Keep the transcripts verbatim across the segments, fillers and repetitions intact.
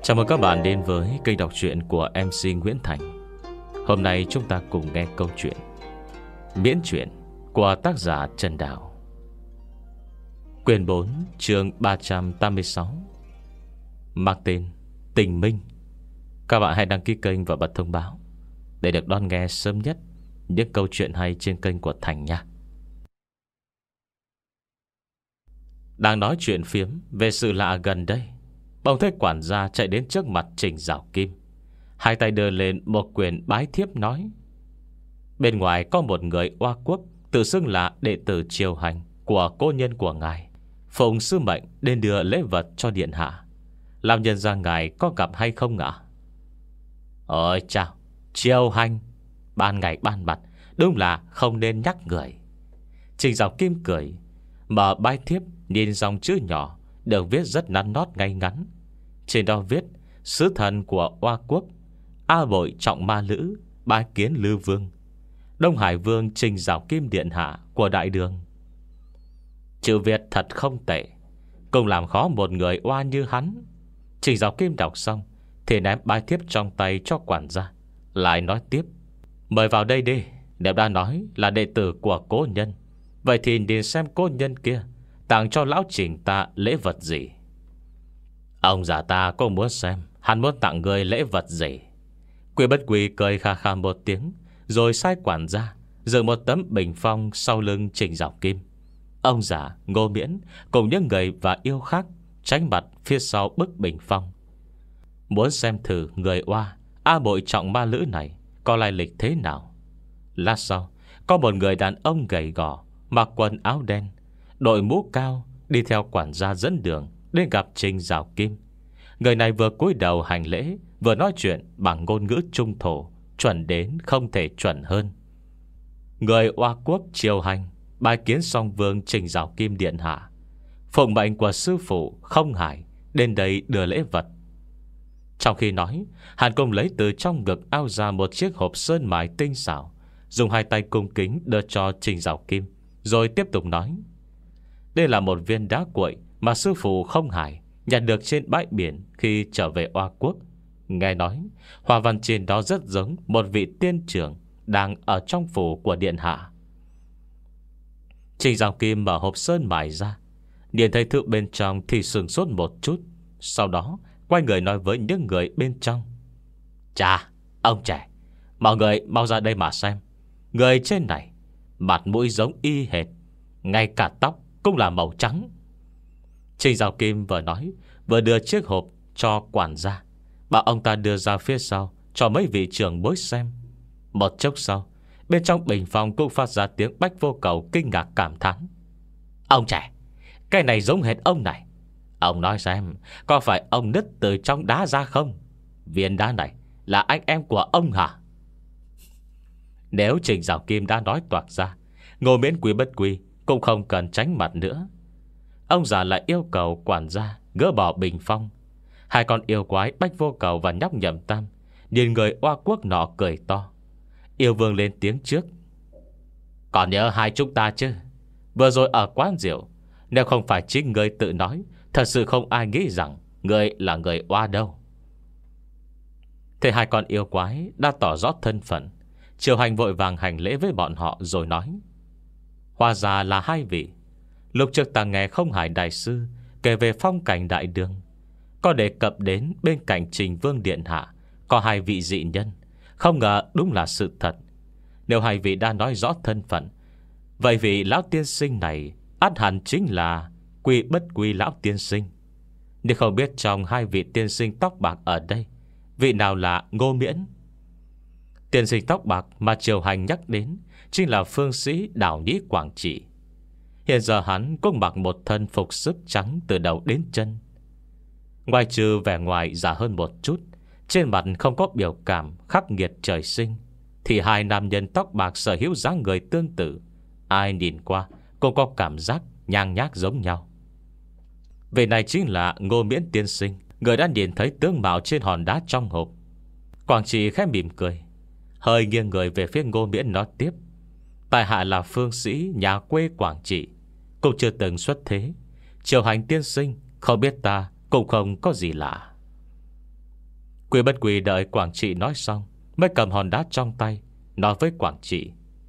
Chào mừng các bạn đến với kênh đọc truyện của em xê Nguyễn Thành. Hôm nay chúng ta cùng nghe câu chuyện Miễn truyện của tác giả Trần Đào. Quyển bốn, chương ba trăm tám mươi sáu, mang tên Tình Minh. Các bạn hãy đăng ký kênh và bật thông báo để được đón nghe sớm nhất những câu chuyện hay trên kênh của Thành nha. Đang nói chuyện phiếm về sự lạ gần đây, bỗng thấy quản gia chạy đến trước mặt Trình Giảo Kim, hai tay đưa lên một quyển bái thiếp nói: bên ngoài có một người Oa Quốc tự xưng là đệ tử triều hành của cô nhân của ngài, phụng sư mệnh đến đưa lễ vật cho điện hạ. Làm nhân ra ngài có gặp hay không ạ? Ôi chào, triều hành ban ngày ban mặt, đúng là không nên nhắc người. Trình Giảo Kim cười, mở bái thiếp, nhìn dòng chữ nhỏ được viết rất nắn nót ngay ngắn. Trên đó viết: sứ thần của Oa Quốc, A Bội Trọng Ma Lữ bái kiến Lư Vương, Đông Hải Vương Trình Giảo Kim điện hạ của đại đường. Chữ Việt thật không tệ, cùng làm khó một người oa như hắn. Trình Giảo Kim đọc xong thì ném bái thiếp trong tay cho quản gia, lại nói tiếp: mời vào đây đi. Nếu đã nói là đệ tử của cố nhân, vậy thì nhìn xem cố nhân kia tặng cho lão Trình ta lễ vật gì. Ông già ta cũng muốn xem hắn muốn tặng người lễ vật gì. Quy Bất Quy cười kha kha một tiếng, rồi sai quản gia dựng một tấm bình phong sau lưng Trình Giảo Kim. Ông già, Ngô Miễn cùng những người và yêu khác tránh mặt phía sau bức bình phong, muốn xem thử người oa A Bội Trọng Ma Lữ này có lai lịch thế nào. Lát sau, có một người đàn ông gầy gò, mặc quần áo đen, đội mũ cao, đi theo quản gia dẫn đường đến gặp Trình Giảo Kim. Người này vừa cúi đầu hành lễ, vừa nói chuyện bằng ngôn ngữ trung thổ, chuẩn đến không thể chuẩn hơn. Người Oa Quốc triều hành bái kiến song vương Trình Giảo Kim điện hạ, phụng mệnh của sư phụ Không Hải đến đây đưa lễ vật. Trong khi nói, Hàn Công lấy từ trong ngực ao ra một chiếc hộp sơn mài tinh xảo, dùng hai tay cung kính đưa cho Trình Giảo Kim, rồi tiếp tục nói: đây là một viên đá cuội mà sư phụ Không Hải nhặt được trên bãi biển khi trở về Oa Quốc. Nghe nói hoa văn trên đó rất giống một vị tiên trưởng đang ở trong phủ của điện hạ. Trình Giảo Kim mở hộp sơn mài ra, nhìn thấy thứ bên trong thì sửng sốt một chút, sau đó quay người nói với những người bên trong: chà, ông trẻ, mọi người mau ra đây mà xem. Người trên này mặt mũi giống y hệt, ngay cả tóc cũng là màu trắng. Trình Giảo Kim vừa nói vừa đưa chiếc hộp cho quản gia, bảo ông ta đưa ra phía sau cho mấy vị trưởng bối xem. Một chốc sau, bên trong bình phong cũng phát ra tiếng Bách Vô Cầu kinh ngạc cảm thán: ông trẻ, cái này giống hệt ông này. Ông nói xem, có phải ông nứt từ trong đá ra không? Viên đá này là anh em của ông hả? Nếu Trình Giảo Kim đã nói toạc ra, Ngô Miễn Quy Bất Quy cũng không cần tránh mặt nữa. Ông già lại yêu cầu quản gia gỡ bỏ bình phong. Hai con yêu quái Bách Vô Cầu và nhóc Nhậm Tam nhìn người Oa Quốc nọ cười to. Yêu vương lên tiếng trước: còn nhớ hai chúng ta chứ? Vừa rồi ở quán rượu, nếu không phải chính người tự nói, thật sự không ai nghĩ rằng người là người Oa đâu. Thế hai con yêu quái đã tỏ rõ thân phận, Triều Hành vội vàng hành lễ với bọn họ rồi nói: hóa ra là hai vị. Lúc trước ta nghe Không Hải đại sư kể về phong cảnh đại đường, có đề cập đến bên cạnh Trình Vương điện hạ có hai vị dị nhân. Không ngờ đúng là sự thật. Nếu hai vị đã nói rõ thân phận, vậy vị lão tiên sinh này ắt hẳn chính là Quy Bất Quy lão tiên sinh. Nhưng không biết trong hai vị tiên sinh tóc bạc ở đây, vị nào là Ngô Miễn? Tiên sinh tóc bạc mà Triều Hành nhắc đến chính là phương sĩ Đảo Nhĩ Quảng Trị. Hiện giờ hắn cũng mặc một thân phục sức trắng từ đầu đến chân. Ngoài trừ vẻ ngoài già hơn một chút, trên mặt không có biểu cảm khắc nghiệt trời sinh, thì hai nam nhân tóc bạc sở hữu dáng người tương tự, ai nhìn qua cũng có cảm giác nhang nhác giống nhau. Vị này chính là Ngô Miễn tiên sinh, người đã nhìn thấy tướng mạo trên hòn đá trong hộp. Quảng Trị khẽ mỉm cười, hơi nghiêng người về phía Ngô Miễn nói tiếp: tại hạ là phương sĩ nhà quê Quảng Trị, cũng chưa từng xuất thế. Triều Hành tiên sinh không biết ta cũng không có gì lạ. Quy Bất Quy đợi Quảng Trị nói xong, mới cầm hòn đá trong tay, nói với Quảng Trị: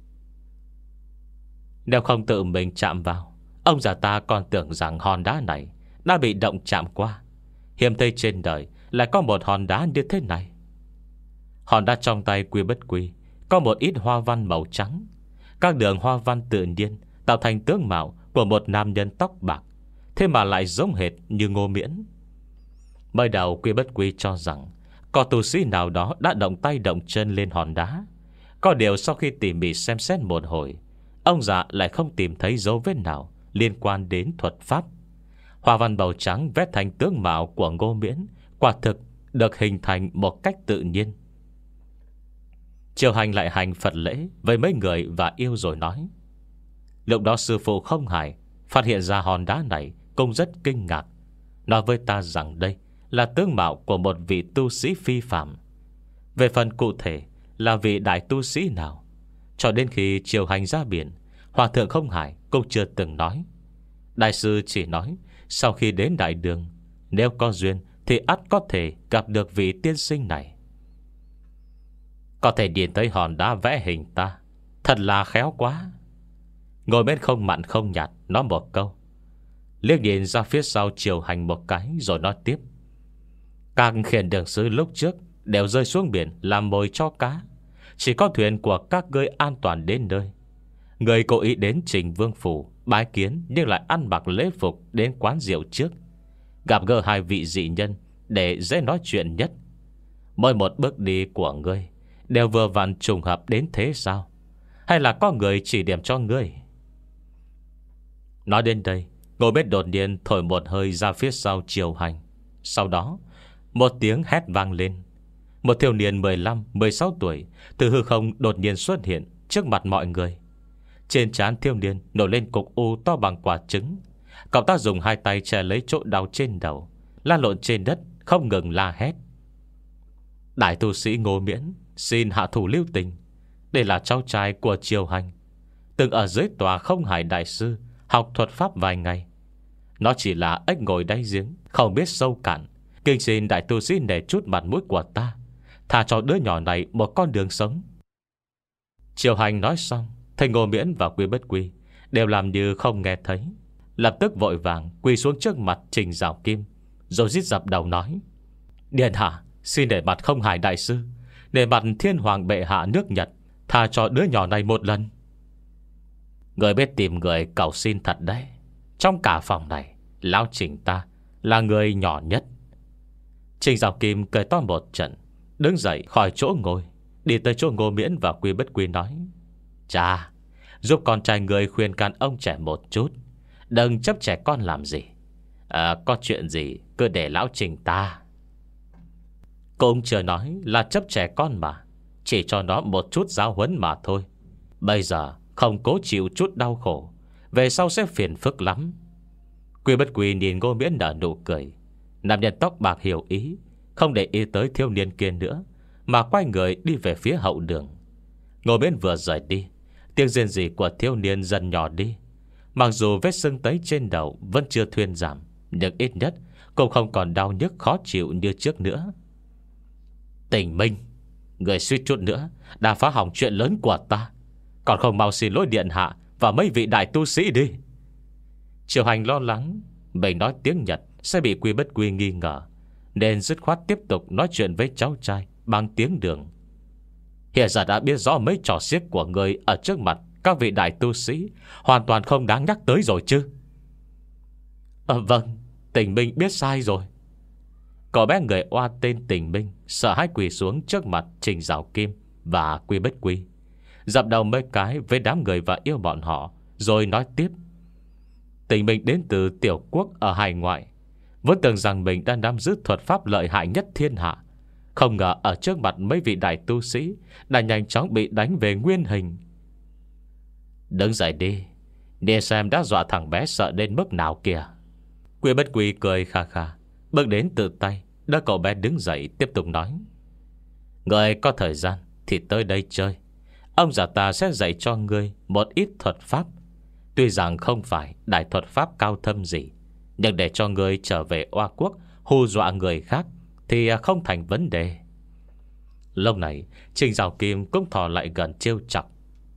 Nếu không tự mình chạm vào, ông già ta còn tưởng rằng hòn đá này đã bị động chạm qua. Hiếm thấy trên đời lại có một hòn đá như thế này. Hòn đá trong tay Quy Bất Quy có một ít hoa văn màu trắng. Các đường hoa văn tự nhiên tạo thành tướng mạo của một nam nhân tóc bạc, thế mà lại giống hệt như Ngô Miễn. Mới đầu Quy Bất Quy cho rằng có tu sĩ nào đó đã động tay động chân lên hòn đá. Có điều sau khi tỉ mỉ xem xét một hồi, ông già lại không tìm thấy dấu vết nào liên quan đến thuật pháp. Hoa văn màu trắng vẽ thành tướng mạo của Ngô Miễn quả thực được hình thành một cách tự nhiên. Triều Hành lại hành Phật lễ với mấy người và yêu rồi nói: Lúc đó sư phụ Không Hải phát hiện ra hòn đá này cũng rất kinh ngạc, nói với ta rằng đây là tướng mạo của một vị tu sĩ phi phàm. Về phần cụ thể là vị đại tu sĩ nào, cho đến khi Triều Hành ra biển, Hòa thượng Không Hải cũng chưa từng nói. Đại sư chỉ nói sau khi đến đại đường, nếu có duyên thì ắt có thể gặp được vị tiên sinh này. Có thể điền tới hòn đá vẽ hình ta, thật là khéo quá. Ngồi bên Không Mặn Không Nhạt nói một câu, liếc nhìn ra phía sau Triều Hành một cái, rồi nói tiếp: Các khiển đường sứ lúc trước đều rơi xuống biển làm mồi cho cá. Chỉ có thuyền của các ngươi an toàn đến nơi. Người cố ý đến Trình Vương Phủ bái kiến, nhưng lại ăn mặc lễ phục đến quán rượu trước, gặp gỡ hai vị dị nhân để dễ nói chuyện nhất. Mỗi một bước đi của ngươi đều vừa vặn trùng hợp đến thế sao? Hay là có người chỉ điểm cho ngươi? Nói đến đây, Ngô Miễn đột nhiên thổi một hơi ra phía sau Triều Hành. Sau đó một tiếng hét vang lên. Một thiếu niên mười lăm mười sáu tuổi từ hư không đột nhiên xuất hiện trước mặt mọi người. Trên trán thiếu niên nổi lên cục u to bằng quả trứng. Cậu ta dùng hai tay che lấy chỗ đau trên đầu, la lộn trên đất không ngừng la hét: Đại tu sĩ Ngô Miễn xin hạ thủ lưu tình. Đây là cháu trai của Triều Hành, từng ở dưới tòa Không Hải đại sư học thuật pháp vài ngày. Nó chỉ là ếch ngồi đáy giếng, không biết sâu cạn. Kinh xin đại tu sĩ nể chút mặt mũi của ta, thả cho đứa nhỏ này một con đường sống. Triều Hành nói xong, thầy Ngô Miễn và Quy Bất Quy đều làm như không nghe thấy, lập tức vội vàng quỳ xuống trước mặt Trình Giảo Kim, rồi rít dập đầu nói: Điện hạ, xin để mặt Không Hải đại sư, để mặt Thiên Hoàng bệ hạ nước Nhật, tha cho đứa nhỏ này một lần. Người biết tìm người cầu xin thật đấy. Trong cả phòng này, lão Trình ta là người nhỏ nhất. Trình Giảo Kim cười to một trận, đứng dậy khỏi chỗ ngồi, đi tới chỗ Ngô Miễn và Quy Bất Quy nói: Cha, giúp con trai người khuyên can ông trẻ một chút, đừng chấp trẻ con làm gì. à, Có chuyện gì cứ để lão Trình ta. Cũng chưa nói là chấp trẻ con mà, chỉ cho nó một chút giáo huấn mà thôi. Bây giờ không cố chịu chút đau khổ, về sau sẽ phiền phức lắm. Quy Bất Quy nhìn Ngô Miễn nở nụ cười. Nam nhân tóc bạc hiểu ý, không để ý tới thiếu niên kia nữa, mà quay người đi về phía hậu đường. Ngô Miễn vừa rời đi, tiếng rên rỉ của thiếu niên dần nhỏ đi. Mặc dù vết sưng tấy trên đầu vẫn chưa thuyên giảm, nhưng ít nhất cũng không còn đau nhức khó chịu như trước nữa. Tình Minh, người suýt chút nữa đã phá hỏng chuyện lớn của ta, còn không mau xin lỗi điện hạ và mấy vị đại tu sĩ đi. Triều Hành lo lắng mình nói tiếng Nhật sẽ bị Quy Bất Quy nghi ngờ, nên dứt khoát tiếp tục nói chuyện với cháu trai bằng tiếng Đường. Hiện giờ đã biết rõ mấy trò xiếc của người ở trước mặt các vị đại tu sĩ hoàn toàn không đáng nhắc tới rồi chứ? à, Vâng, Tình Minh biết sai rồi. Cậu bé người oa tên Tình Minh sợ hãi quỳ xuống trước mặt Trình Giảo Kim và Quy Bất Quy, dập đầu mấy cái với đám người và yêu bọn họ, rồi nói tiếp: Tình Minh đến từ tiểu quốc ở hải ngoại, vốn tưởng rằng mình đã nắm giữ thuật pháp lợi hại nhất thiên hạ, không ngờ ở trước mặt mấy vị đại tu sĩ đã nhanh chóng bị đánh về nguyên hình. Đứng dậy đi, để xem đã dọa thằng bé sợ đến mức nào kìa. Quy Bất Quy cười kha kha, bước đến tự tay đỡ cậu bé đứng dậy, tiếp tục nói: Người có thời gian thì tới đây chơi. Ông già ta sẽ dạy cho ngươi một ít thuật pháp. Tuy rằng không phải đại thuật pháp cao thâm gì, nhưng để cho ngươi trở về Oa Quốc hù dọa người khác thì không thành vấn đề. Lúc này Trình Giảo Kim cũng thò lại gần trêu chọc.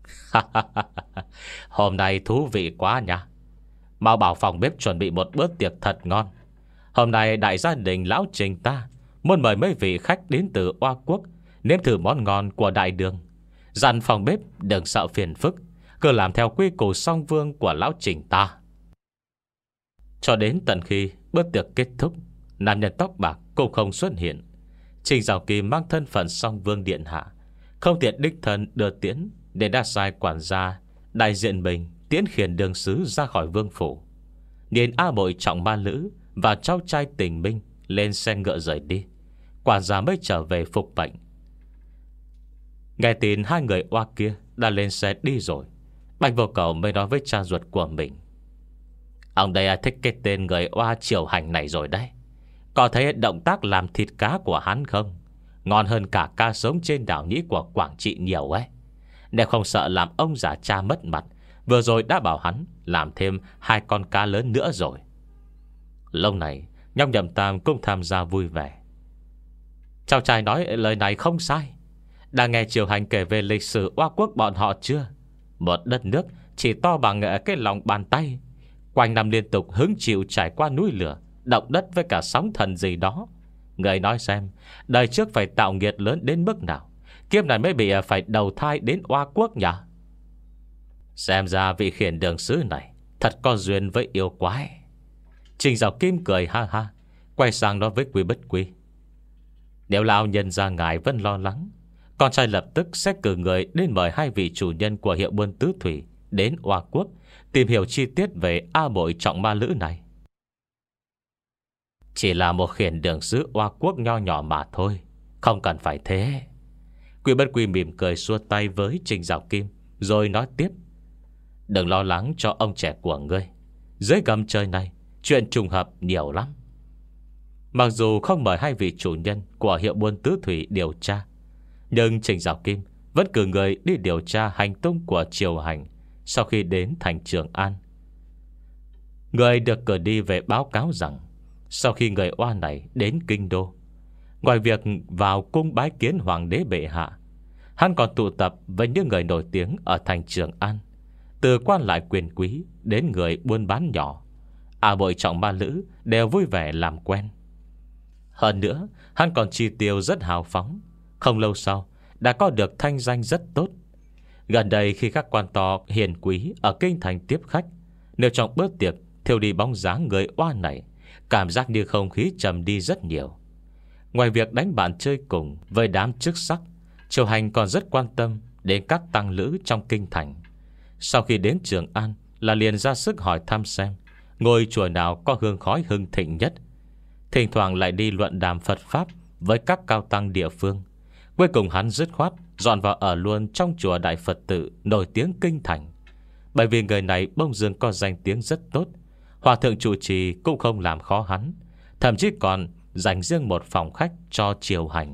Hôm nay thú vị quá nha. Mau bảo phòng bếp chuẩn bị một bữa tiệc thật ngon. Hôm nay đại gia đình lão Trình ta muốn mời mấy vị khách đến từ Oa Quốc nếm thử món ngon của đại đường. Dặn phòng bếp đừng sợ phiền phức, cứ làm theo quy củ song vương của lão Trình ta. Cho đến tận khi bữa tiệc kết thúc, nam nhân tóc bạc cũng không xuất hiện. Trình Giảo Kim mang thân phận song vương điện hạ, không tiện đích thân đưa tiễn, để đã sai quản gia đại diện mình tiễn khiển đường sứ ra khỏi vương phủ. Nhìn A Bội Trọng Ma Lữ và cháu trai Tình Minh lên xe ngựa rời đi, quản gia mới trở về phục bệnh. Nghe tin hai người oa kia đã lên xe đi rồi, Bạch Vô Cầu mới nói với cha ruột của mình: ông đây thích cái tên người oa triều hành này rồi đấy. Có thấy động tác làm thịt cá của hắn không? Ngon hơn cả cá sống trên đảo nhĩ của Quảng Trị nhiều ấy. Nếu không sợ làm ông già cha mất mặt, vừa rồi đã bảo hắn làm thêm hai con cá lớn nữa rồi. Lúc này Nhóc Nhậm Tam cũng tham gia vui vẻ. Cháu trai nói lời này không sai. Đã nghe triều hành kể về lịch sử Oa Quốc bọn họ chưa? Một đất nước chỉ to bằng cái lòng bàn tay, quanh năm liên tục hứng chịu trải qua núi lửa, động đất với cả sóng thần gì đó. Người nói xem, đời trước phải tạo nghiệt lớn đến mức nào, kiếp này mới bị phải đầu thai đến Oa Quốc nhỉ? Xem ra vị khiển đường sứ này thật có duyên với yêu quái. Trình Giảo Kim cười ha ha, quay sang nói với Quý Bất Quy: nếu lão nhân gia ngài vẫn lo lắng, con trai lập tức sẽ cử người đến mời hai vị chủ nhân của hiệu buôn tứ thủy đến Oa Quốc tìm hiểu chi tiết về A Bội Trọng Ma Lữ này. Chỉ là một khiển đường sứ Oa Quốc nho nhỏ mà thôi, không cần phải thế. Quý Bất Quy mỉm cười xua tay với Trình Giảo Kim, rồi nói tiếp: đừng lo lắng cho ông trẻ của ngươi. Dưới gầm trời này chuyện trùng hợp nhiều lắm. Mặc dù không mời hai vị chủ nhân của hiệu buôn tứ thủy điều tra, nhưng Trình Giảo Kim vẫn cử người đi điều tra hành tung của triều hành sau khi đến thành Trường An. Người được cử đi về báo cáo rằng, sau khi người oa này đến kinh đô, ngoài việc vào cung bái kiến hoàng đế bệ hạ, hắn còn tụ tập với những người nổi tiếng ở thành Trường An, từ quan lại quyền quý đến người buôn bán nhỏ. A Bội Trọng Ma Lữ đều vui vẻ làm quen. Hơn nữa, hắn còn chi tiêu rất hào phóng. Không lâu sau đã có được thanh danh rất tốt. Gần đây khi các quan to hiền quý ở kinh thành tiếp khách, nếu trong bữa tiệc thiêu đi bóng dáng người oa này, cảm giác như không khí trầm đi rất nhiều. Ngoài việc đánh bạn chơi cùng với đám chức sắc, triều hành còn rất quan tâm đến các tăng lữ trong kinh thành. Sau khi đến Trường An là liền ra sức hỏi thăm xem ngôi chùa nào có hương khói hưng thịnh nhất. Thỉnh thoảng lại đi luận đàm Phật Pháp với các cao tăng địa phương. Cuối cùng hắn dứt khoát dọn vào ở luôn trong chùa Đại Phật Tự nổi tiếng kinh thành. Bởi vì người này bông dưng có danh tiếng rất tốt, hòa thượng trụ trì cũng không làm khó hắn, thậm chí còn dành riêng một phòng khách cho triều hành.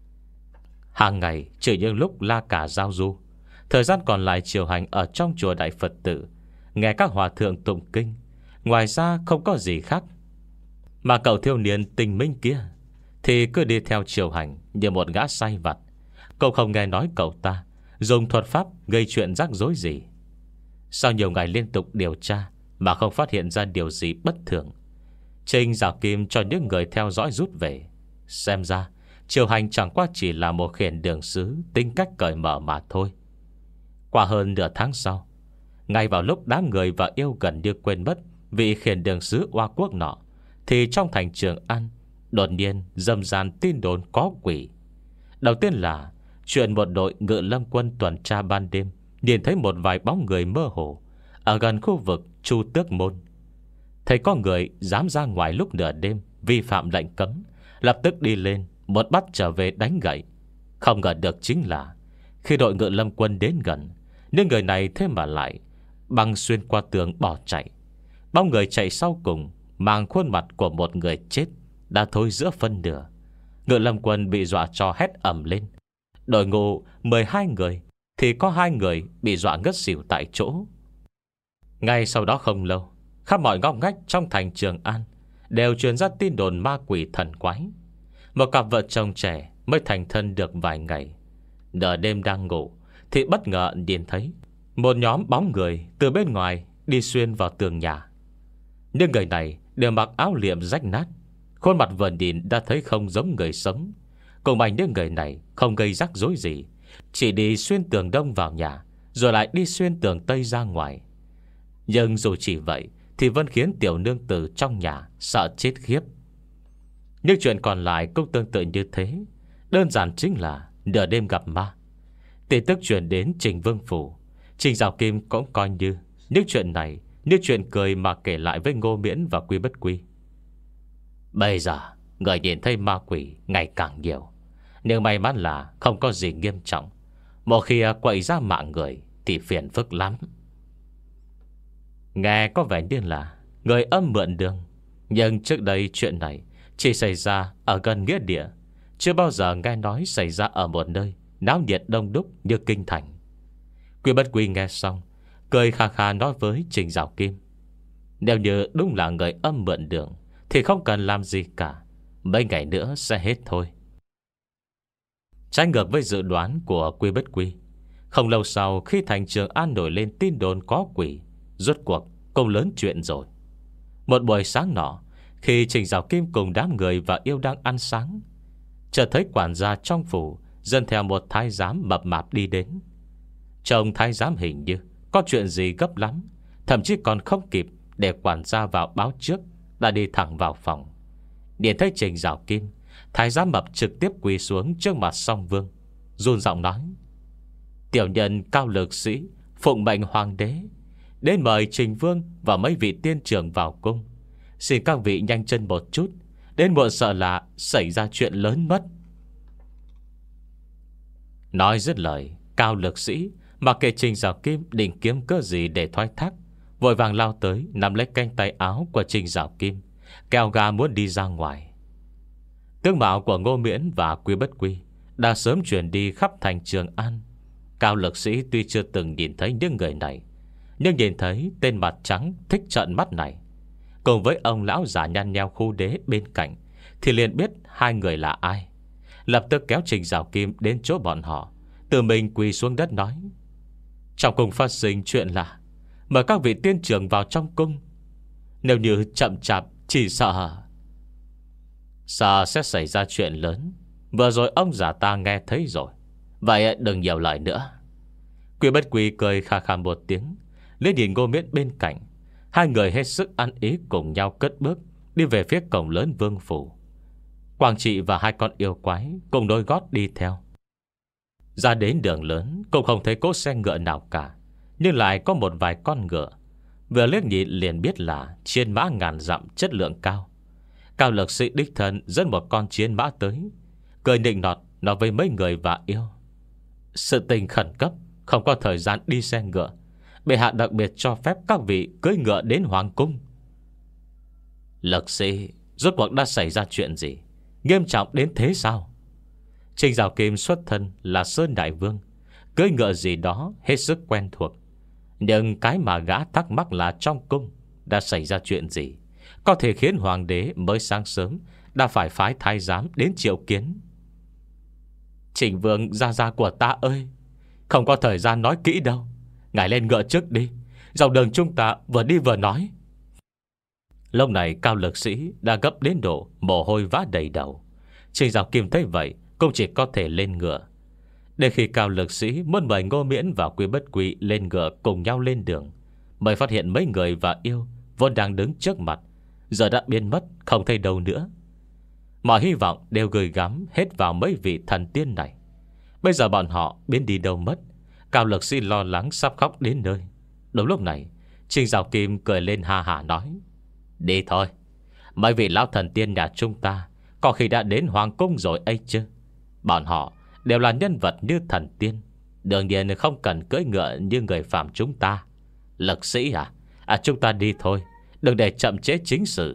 Hàng ngày trừ những lúc la cả giao du, thời gian còn lại triều hành ở trong chùa Đại Phật Tự, nghe các hòa thượng tụng kinh. Ngoài ra không có gì khác. Mà cậu thiếu niên Tình Minh kia thì cứ đi theo triều hành như một gã say vặt. Cậu không nghe nói cậu ta dùng thuật pháp gây chuyện rắc rối gì. Sau nhiều ngày liên tục điều tra mà không phát hiện ra điều gì bất thường, Trình Giảo Kim cho những người theo dõi rút về. Xem ra triều hành chẳng qua chỉ là một khiển đường sứ tính cách cởi mở mà thôi. Qua hơn nửa tháng sau, ngay vào lúc đám người và yêu gần như quên mất vị khiển đường sứ Oa Quốc nọ, thì trong thành Trường An đột nhiên rầm ràn tin đồn có quỷ. Đầu tiên là chuyện một đội ngự lâm quân tuần tra ban đêm nhìn thấy một vài bóng người mơ hồ ở gần khu vực Chu Tước Môn. Thấy có người dám ra ngoài lúc nửa đêm vi phạm lệnh cấm, lập tức đi lên muốn bắt trở về đánh gậy. Không ngờ được chính là khi đội ngự lâm quân đến gần, những người này thế mà lại băng xuyên qua tường bỏ chạy. Bóng người chạy sau cùng mang khuôn mặt của một người chết đã thối giữa phân nửa. Ngự lâm quân bị dọa cho hét ầm lên. Đội ngũ mười hai người thì có hai người bị dọa ngất xỉu tại chỗ. Ngay sau đó không lâu, khắp mọi ngóc ngách trong thành Trường An đều truyền ra tin đồn ma quỷ thần quái. Một cặp vợ chồng trẻ mới thành thân được vài ngày, nửa đêm đang ngủ thì bất ngờ nhìn thấy một nhóm bóng người từ bên ngoài đi xuyên vào tường nhà. Những người này đều mặc áo liệm rách nát, khuôn mặt vừa nhìn đã thấy không giống người sống. Cùng mạnh những người này không gây rắc rối gì, chỉ đi xuyên tường đông vào nhà, rồi lại đi xuyên tường tây ra ngoài. Nhưng dù chỉ vậy thì vẫn khiến tiểu nương tử trong nhà sợ chết khiếp. Nhưng chuyện còn lại cũng tương tự như thế. Đơn giản chính là nửa đêm gặp ma. Tin tức truyền đến Trình Vương Phủ, Trình Giảo Kim cũng coi như những chuyện này như chuyện cười mà kể lại với Ngô Miễn và Quy Bất Quy. Bây giờ người nhìn thấy ma quỷ ngày càng nhiều, nhưng may mắn là không có gì nghiêm trọng. Một khi quậy ra mạng người thì phiền phức lắm. Nghe có vẻ như là người âm mượn đường, nhưng trước đây chuyện này chỉ xảy ra ở gần nghĩa địa, chưa bao giờ nghe nói xảy ra ở một nơi náo nhiệt đông đúc như kinh thành. Quy Bất Quy nghe xong cười khà khà nói với Trình Giảo Kim: nếu như đúng là người âm mượn đường thì không cần làm gì cả, mấy ngày nữa sẽ hết thôi. Trái ngược với dự đoán của Quy Bất Quy, không lâu sau khi thành Trường An nổi lên tin đồn có quỷ, rốt cuộc cũng lớn chuyện rồi. Một buổi sáng nọ, khi Trình Giảo Kim cùng đám người và yêu đang ăn sáng, chợt thấy quản gia trong phủ dẫn theo một thái giám mập mạp đi đến. Trông thái giám hình như có chuyện gì gấp lắm, thậm chí còn không kịp để quản gia vào báo trước, đã đi thẳng vào phòng. Nhìn thấy Trình Giảo Kim, thái giám mập trực tiếp quỳ xuống trước mặt Song Vương, run giọng nói: tiểu nhân Cao Lực Sĩ phụng mệnh hoàng đế đến mời Trình Vương và mấy vị tiên trưởng vào cung. Xin các vị nhanh chân một chút, đến muộn sợ là xảy ra chuyện lớn mất. Nói dứt lời, Cao Lực Sĩ mặc kệ Trình Giảo Kim định kiếm cớ gì để thoái thác, vội vàng lao tới nắm lấy cánh tay áo của Trình Giảo Kim, kéo gà muốn đi ra ngoài. Tướng mạo của Ngô Miễn và Quy Bất Quy đã sớm chuyển đi khắp thành Trường An. Cao Lực Sĩ tuy chưa từng nhìn thấy những người này, nhưng nhìn thấy tên mặt trắng thích trợn mắt này cùng với ông lão già nhăn nheo khu đế bên cạnh thì liền biết hai người là ai. Lập tức kéo Trình Giảo Kim đến chỗ bọn họ, tự mình quỳ xuống đất nói: trong cung phát sinh chuyện là mời các vị tiên trưởng vào trong cung. Nếu như chậm chạp chỉ sợ Sợ sẽ xảy ra chuyện lớn. Vừa rồi ông già ta nghe thấy rồi, vậy đừng nhiều lời nữa. Quy Bất Quy cười khà khà một tiếng, lên nhìn Ngô Miễn bên cạnh. Hai người hết sức ăn ý cùng nhau cất bước đi về phía cổng lớn vương phủ. Quang Trị và hai con yêu quái cùng đôi gót đi theo. Ra đến đường lớn cũng không thấy cỗ xe ngựa nào cả, nhưng lại có một vài con ngựa. Vừa liếc nhìn liền biết là chiến mã ngàn dặm chất lượng cao. Cao Lực Sĩ đích thân dẫn một con chiến mã tới, cười nịnh nọt nói với mấy người và yêu: sự tình khẩn cấp, không có thời gian đi xe ngựa. Bệ hạ đặc biệt cho phép các vị cưỡi ngựa đến hoàng cung. Lực Sĩ, rốt cuộc đã xảy ra chuyện gì nghiêm trọng đến thế sao? Trình Giảo Kim xuất thân là Sơn Đại Vương, cưỡi ngựa gì đó hết sức quen thuộc. Nhưng cái mà gã thắc mắc là trong cung đã xảy ra chuyện gì có thể khiến hoàng đế mới sáng sớm đã phải phái thái giám đến triệu kiến. Trình Vương gia gia của ta ơi, không có thời gian nói kỹ đâu, ngài lên ngựa trước đi, dọc đường chúng ta vừa đi vừa nói. Lúc này Cao Lực Sĩ đã gấp đến độ mồ hôi vã đầy đầu. Trình Giảo Kim thấy vậy cũng chỉ có thể lên ngựa. Để khi Cao Lực Sĩ muốn mời Ngô Miễn và Quy Bất Quy lên ngựa cùng nhau lên đường, mới phát hiện mấy người và yêu vốn đang đứng trước mặt giờ đã biến mất không thấy đâu nữa. Mọi hy vọng đều gửi gắm hết vào mấy vị thần tiên này. Bây giờ bọn họ biến đi đâu mất, Cao Lực Sĩ lo lắng sắp khóc đến nơi. Đúng lúc này Trình Giảo Kim cười lên ha hả nói: đi thôi, mấy vị lão thần tiên nhà chúng ta có khi đã đến hoàng cung rồi ấy chứ. Bọn họ đều là nhân vật như thần tiên, đương nhiên không cần cưỡi ngựa như người phàm chúng ta. Lực Sĩ à, à chúng ta đi thôi, đừng để chậm trễ chính sự.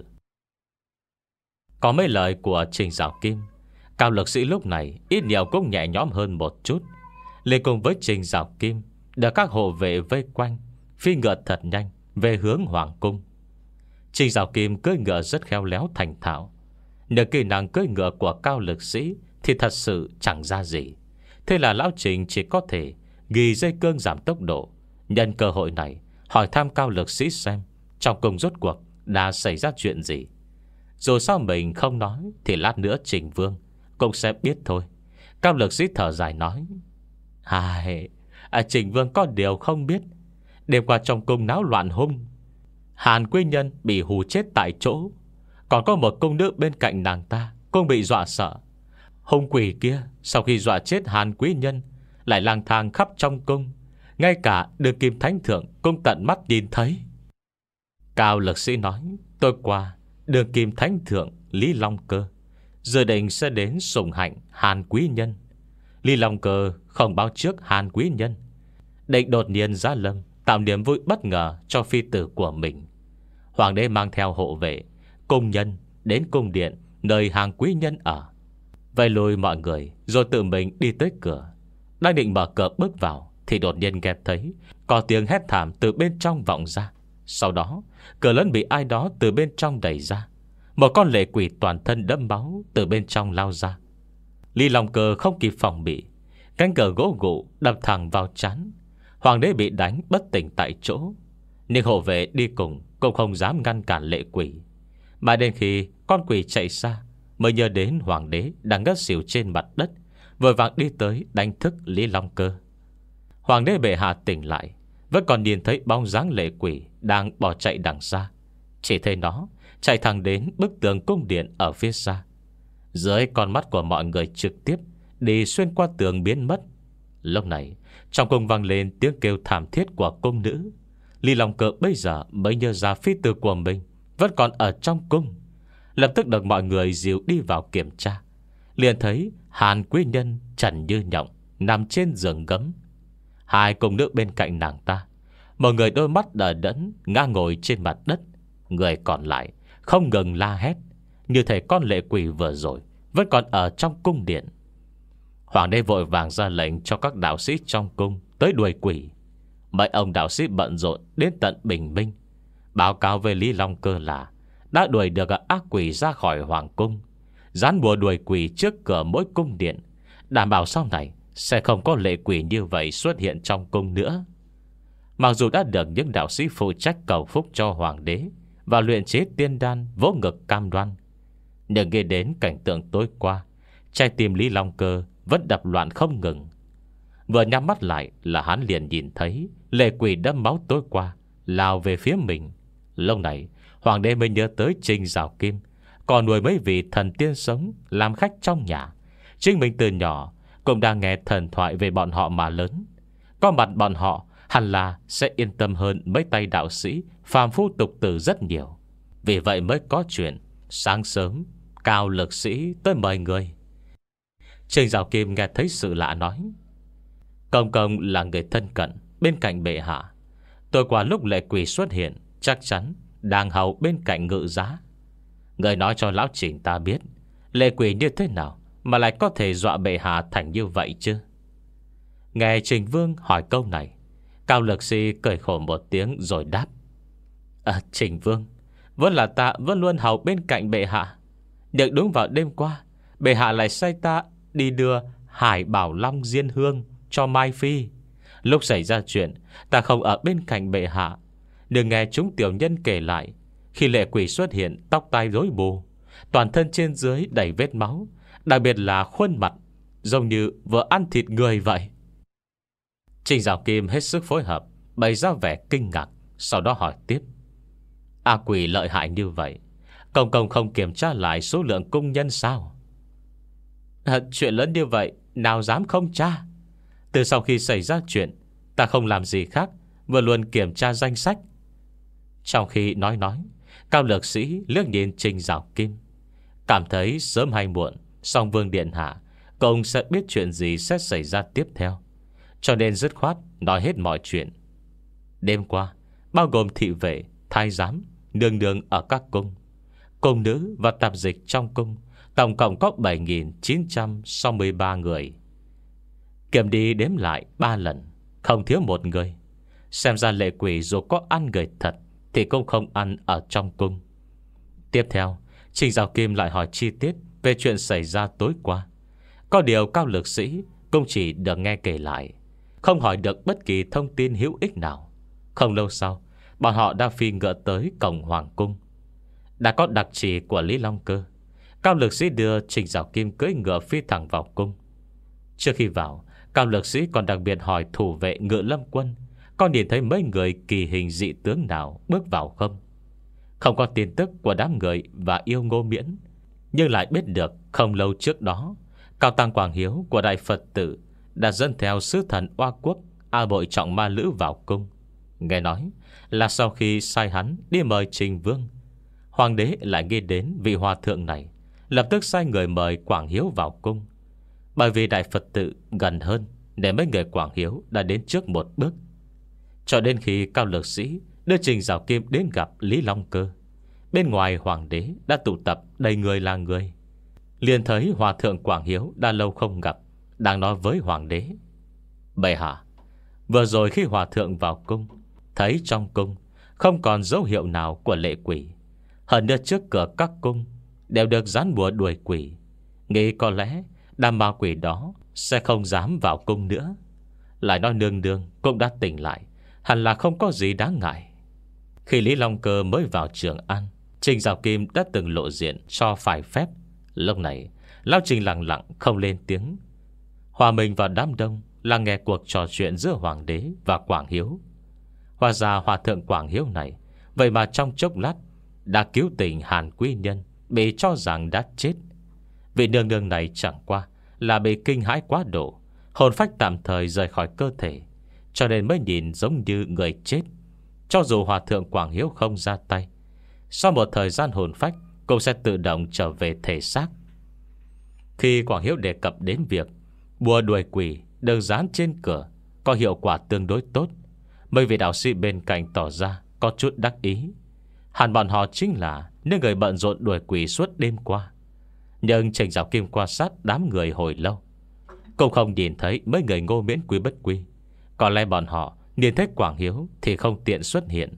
Có mấy lời của Trình Giảo Kim, Cao Lực Sĩ lúc này ít nhiều cũng nhẹ nhõm hơn một chút. Lên cùng với Trình Giảo Kim được các hộ vệ vây quanh, phi ngựa thật nhanh về hướng hoàng cung. Trình Giảo Kim cưỡi ngựa rất khéo léo thành thạo, Nhờ kỹ năng cưỡi ngựa của Cao lực sĩ thì thật sự chẳng ra gì. Thế là lão Trình chỉ có thể ghi dây cương giảm tốc độ, nhân cơ hội này hỏi thăm Cao lực sĩ xem trong cung rốt cuộc đã xảy ra chuyện gì. Dù sao mình không nói thì lát nữa Trình Vương cũng sẽ biết thôi. Cao lực sĩ thở dài nói: Ai, à, Trình Vương có điều không biết, đêm qua trong cung náo loạn hung, Hàn Quý Nhân bị hù chết tại chỗ. Còn có một cung nữ bên cạnh nàng ta cũng bị dọa sợ. Hung quỷ kia sau khi dọa chết Hàn Quý Nhân lại lang thang khắp trong cung, ngay cả Đường Kim Thánh Thượng cũng tận mắt nhìn thấy. Cao lực sĩ nói: Tối qua Đường Kim Thánh Thượng Lý Long Cơ dự định sẽ đến sủng hạnh Hàn Quý Nhân. Lý Long Cơ không báo trước Hàn Quý Nhân, định đột nhiên giá lâm tạo niềm vui bất ngờ cho phi tử của mình. Hoàng đế mang theo hộ vệ cung nhân đến cung điện nơi Hàn Quý Nhân ở, vây lùi mọi người rồi tự mình đi tới cửa. Đang định mở cửa bước vào thì đột nhiên nghe thấy có tiếng hét thảm từ bên trong vọng ra. Sau đó cửa lớn bị ai đó từ bên trong đẩy ra. Một con lệ quỷ toàn thân đẫm máu từ bên trong lao ra. Lý Long Cơ không kịp phòng bị, cánh cửa gỗ gụ đập thẳng vào trán. Hoàng đế bị đánh bất tỉnh tại chỗ. Nhưng hộ vệ đi cùng cũng không dám ngăn cản lệ quỷ. Mà đến khi con quỷ chạy xa mới nhớ đến hoàng đế đang ngất xỉu trên mặt đất, vội vàng đi tới đánh thức Lý Long Cơ. Hoàng đế bệ hạ tỉnh lại, vẫn còn nhìn thấy bóng dáng lệ quỷ đang bỏ chạy đằng xa. Chỉ thấy nó chạy thẳng đến bức tường cung điện ở phía xa. Dưới con mắt của mọi người trực tiếp đi xuyên qua tường biến mất. Lúc này trong cung vang lên tiếng kêu thảm thiết của cung nữ. Lý Long Cơ bây giờ mới nhớ ra phi tử của mình vẫn còn ở trong cung. Lập tức được mọi người dìu đi vào kiểm tra. Liền thấy Hàn Quý Nhân trần như nhộng nằm trên giường gấm. Hai cung nữ bên cạnh nàng ta, một người đôi mắt đờ đẫn ngã ngồi trên mặt đất, người còn lại không ngừng la hét, như thể con lệ quỷ vừa rồi vẫn còn ở trong cung điện. Hoàng đế vội vàng ra lệnh cho các đạo sĩ trong cung tới đuổi quỷ. Mấy ông đạo sĩ bận rộn đến tận bình minh, báo cáo với Lý Long Cơ là đã đuổi được ác quỷ ra khỏi hoàng cung, dán bùa đuổi quỷ trước cửa mỗi cung điện, đảm bảo sau này sẽ không có lệ quỷ như vậy xuất hiện trong cung nữa. Mặc dù đã được những đạo sĩ phụ trách cầu phúc cho hoàng đế và luyện chế tiên đan vỗ ngực cam đoan, nhưng nghe đến cảnh tượng tối qua, trái tim Lý Long Cơ vẫn đập loạn không ngừng. Vừa nhắm mắt lại là hắn liền nhìn thấy lệ quỷ đẫm máu tối qua lao về phía mình. Lúc này hoàng đế mới nhớ tới Trình Giảo Kim còn nuôi mấy vị thần tiên sống làm khách trong nhà. Chính mình từ nhỏ cũng đang nghe thần thoại về bọn họ mà lớn. Có mặt bọn họ hẳn là sẽ yên tâm hơn mấy tay đạo sĩ phàm phu tục tử rất nhiều. Vì vậy mới có chuyện sáng sớm Cao lực sĩ tới mời người. Trình Giảo Kim nghe thấy sự lạ nói: Công công là người thân cận bên cạnh bệ hạ. Tôi qua lúc lệ quỷ xuất hiện chắc chắn đang hầu bên cạnh ngự giá. Người nói cho lão Trình ta biết lệ quỷ như thế nào mà lại có thể dọa bệ hạ thành như vậy chứ. Nghe Trình Vương hỏi câu này, Cao lực sĩ cười khổ một tiếng rồi đáp: À, Trình Vương, vẫn là ta vẫn luôn hầu bên cạnh bệ hạ. Nhưng đúng vào đêm qua, bệ hạ lại sai ta đi đưa Hải Bảo Long diên hương cho Mai Phi. Lúc xảy ra chuyện, ta không ở bên cạnh bệ hạ. Đừng nghe chúng tiểu nhân kể lại, khi lệ quỷ xuất hiện tóc tai rối bù, toàn thân trên dưới đầy vết máu, đặc biệt là khuôn mặt giống như vừa ăn thịt người vậy. Trình Giảo Kim hết sức phối hợp, bày ra vẻ kinh ngạc, sau đó hỏi tiếp: A quỷ lợi hại như vậy, công công không kiểm tra lại số lượng cung nhân sao? À, chuyện lớn như vậy nào dám không tra. Từ sau khi xảy ra chuyện, ta không làm gì khác, vừa luôn kiểm tra danh sách. Trong khi nói nói, Cao lực sĩ liếc nhìn Trình Giảo Kim, cảm thấy sớm hay muộn Song Vương điện hạ công sẽ biết chuyện gì sẽ xảy ra tiếp theo, cho nên dứt khoát nói hết mọi chuyện. Đêm qua, bao gồm thị vệ, thái giám, nương nương ở các cung, cung nữ và tạp dịch trong cung, tổng cộng có bảy nghìn chín trăm sáu mươi ba người. Kiểm đi đếm lại ba lần, không thiếu một người. Xem ra lệ quỷ dù có ăn người thật thì cũng không ăn ở trong cung. Tiếp theo Trình Giảo Kim lại hỏi chi tiết về chuyện xảy ra tối qua. Có điều Cao Lực Sĩ cũng chỉ được nghe kể lại, không hỏi được bất kỳ thông tin hữu ích nào. Không lâu sau, bọn họ đã phi ngựa tới cổng Hoàng cung. Đã có đặc chỉ của Lý Long Cơ, Cao Lực Sĩ đưa Trình Giảo Kim cưỡi ngựa phi thẳng vào cung. Trước khi vào, Cao Lực Sĩ còn đặc biệt hỏi thủ vệ Ngự Lâm Quân có nhìn thấy mấy người kỳ hình dị tướng nào bước vào không. Không có tin tức của đám người và yêu Ngô Miễn, nhưng lại biết được không lâu trước đó Cao Tăng Quảng Hiếu của Đại Phật Tử đã dẫn theo sứ thần Oa Quốc A Bội Trọng Ma Lữ vào cung. Nghe nói là sau khi sai hắn đi mời Trình Vương, Hoàng đế lại nghĩ đến vị hòa thượng này, lập tức sai người mời Quảng Hiếu vào cung. Bởi vì Đại Phật Tự gần hơn, để mấy người Quảng Hiếu đã đến trước một bước. Cho đến khi Cao Lực Sĩ đưa Trình Giảo Kim đến gặp Lý Long Cơ, bên ngoài Hoàng đế đã tụ tập đầy người là người. Liền thấy hòa thượng Quảng Hiếu đã lâu không gặp, đang nói với Hoàng đế: Bệ hạ, vừa rồi khi hòa thượng vào cung, thấy trong cung không còn dấu hiệu nào của lệ quỷ. Hơn nữa trước cửa các cung đều được dán bùa đuổi quỷ, nghĩ có lẽ đám ma quỷ đó sẽ không dám vào cung nữa. Lại nói nương nương cũng đã tỉnh lại, hẳn là không có gì đáng ngại. Khi Lý Long Cơ mới vào Trường An, Trình Giảo Kim đã từng lộ diện cho phải phép. Lúc này Lão Trình lặng lặng không lên tiếng, hòa mình vào đám đông là nghe cuộc trò chuyện giữa Hoàng đế và Quảng Hiếu. Hóa ra hòa thượng Quảng Hiếu này vậy mà trong chốc lát đã cứu tỉnh Hàn Quý Nhân bị cho rằng đã chết. Vị nương nương này chẳng qua là bị kinh hãi quá độ, hồn phách tạm thời rời khỏi cơ thể, cho nên mới nhìn giống như người chết. Cho dù hòa thượng Quảng Hiếu không ra tay, sau một thời gian hồn phách cũng sẽ tự động trở về thể xác. Khi Quảng Hiếu đề cập đến việc bùa đuổi quỷ được dán trên cửa có hiệu quả tương đối tốt, mấy vị đạo sĩ bên cạnh tỏ ra có chút đắc ý. Hẳn bọn họ chính là những người bận rộn đuổi quỷ suốt đêm qua. Nhưng Trình Giảo Kim quan sát đám người hồi lâu, cũng không nhìn thấy mấy người Ngô Miễn Quý Bất Quy. Có lẽ bọn họ nhìn thấy Quảng Hiếu thì không tiện xuất hiện.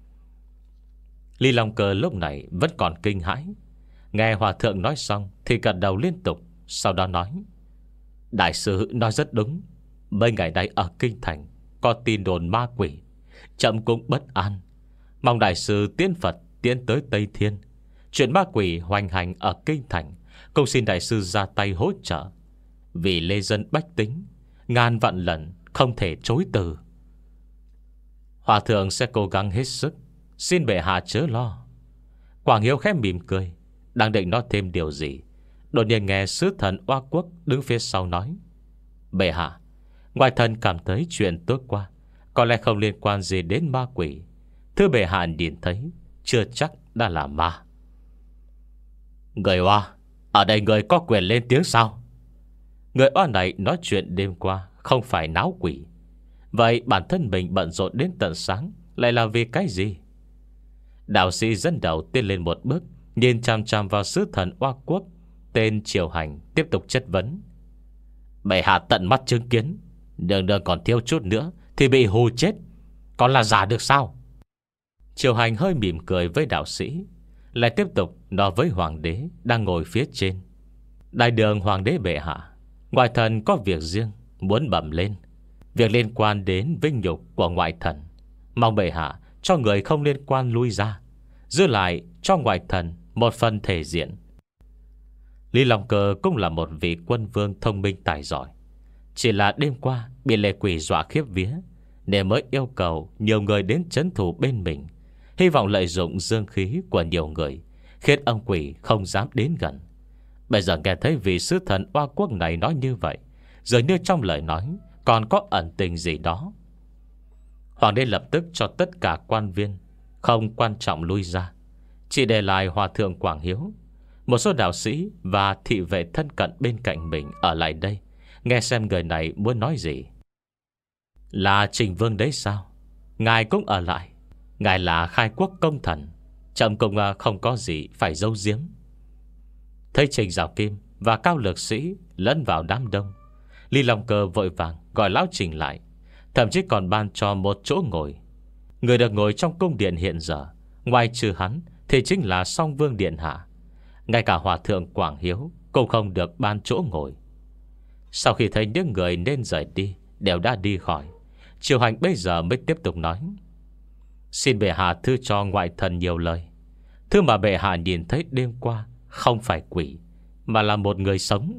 Lý Long Cơ lúc này vẫn còn kinh hãi. Nghe hòa thượng nói xong thì gật đầu liên tục, sau đó nói: Đại sư nói rất đúng. Mấy ngày nay ở Kinh Thành có tin đồn ma quỷ, chậm cũng bất an. Mong đại sư tiến Phật tiến tới Tây Thiên. Chuyện ma quỷ hoành hành ở Kinh Thành, cũng xin đại sư ra tay hỗ trợ. Vì lê dân bách tính, ngàn vạn lần không thể chối từ. Hòa thượng sẽ cố gắng hết sức, xin bệ hạ chớ lo. Quảng Hiếu khẽ mỉm cười, đang định nói thêm điều gì, đột nhiên nghe sứ thần Oa Quốc đứng phía sau nói: Bệ hạ, ngoài thần cảm thấy chuyện tối qua có lẽ không liên quan gì đến ma quỷ. Thưa bệ hạ nhìn thấy, chưa chắc đã là ma. Người Oa, ở đây người có quyền lên tiếng sao? Người Oa này nói chuyện đêm qua không phải náo quỷ, vậy bản thân mình bận rộn đến tận sáng lại là vì cái gì? Đạo sĩ dẫn đầu tiến lên một bước, nhìn chằm chằm vào sứ thần Oa Quốc tên Triều Hành, tiếp tục chất vấn: Bệ hạ tận mắt chứng kiến, nương nương còn thiếu chút nữa thì bị hù chết, còn là giả được sao? Triều Hành hơi mỉm cười với đạo sĩ, lại tiếp tục nói với hoàng đế đang ngồi phía trên: Đại đường hoàng đế bệ hạ, ngoại thần có việc riêng muốn bẩm lên, việc liên quan đến vinh nhục của ngoại thần. Mong bệ hạ cho người không liên quan lui ra, giữ lại cho ngoại thần một phần thể diện. Lý Long Cơ cũng là một vị quân vương thông minh tài giỏi, chỉ là đêm qua bị lệ quỷ dọa khiếp vía, nên mới yêu cầu nhiều người đến trấn thủ bên mình, hy vọng lợi dụng dương khí của nhiều người, khiến ông quỷ không dám đến gần. Bây giờ nghe thấy vị sứ thần Oa Quốc này nói như vậy, dường như trong lời nói còn có ẩn tình gì đó. Hoàng đế lập tức cho tất cả quan viên không quan trọng lui ra, chỉ để lại hòa thượng Quảng Hiếu, một số đạo sĩ và thị vệ thân cận bên cạnh mình ở lại đây, nghe xem người này muốn nói gì. Là Trình Vương đấy sao? Ngài cũng ở lại. Ngài là khai quốc công thần, trẫm cũng không có gì phải giấu giếm. Thấy Trình Giảo Kim và Cao Lực Sĩ lẫn vào đám đông, Lý Long Cơ vội vàng gọi lão Trình lại, thậm chí còn ban cho một chỗ ngồi. Người được ngồi trong cung điện hiện giờ, ngoài trừ hắn thì chính là Song Vương điện hạ. Ngay cả hòa thượng Quảng Hiếu cũng không được ban chỗ ngồi. Sau khi thấy những người nên rời đi đều đã đi khỏi, Triều Hành bây giờ mới tiếp tục nói: Xin bệ hạ thư cho ngoại thần nhiều lời. Thứ mà bệ hạ nhìn thấy đêm qua không phải quỷ, mà là một người sống.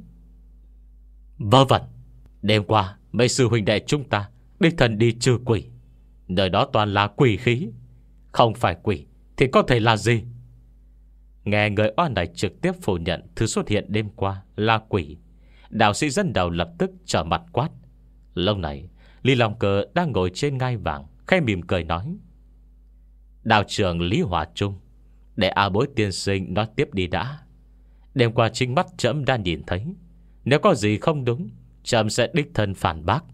Vớ vẩn. Đêm qua mấy sư huynh đệ chúng ta đích thân đi trừ quỷ, nơi đó toàn là quỷ khí. Không phải quỷ thì có thể là gì? Nghe người oan này trực tiếp phủ nhận thứ xuất hiện đêm qua là quỷ, đạo sĩ dân đầu lập tức trở mặt quát. Lúc này Lý Long Cơ đang ngồi trên ngai vàng, khẽ mỉm cười nói: Đạo trưởng Lý Hòa Trung, để A Bối tiên sinh nói tiếp đi đã. Đêm qua chính mắt trẫm đã nhìn thấy, nếu có gì không đúng, trẫm sẽ đích thân phản bác.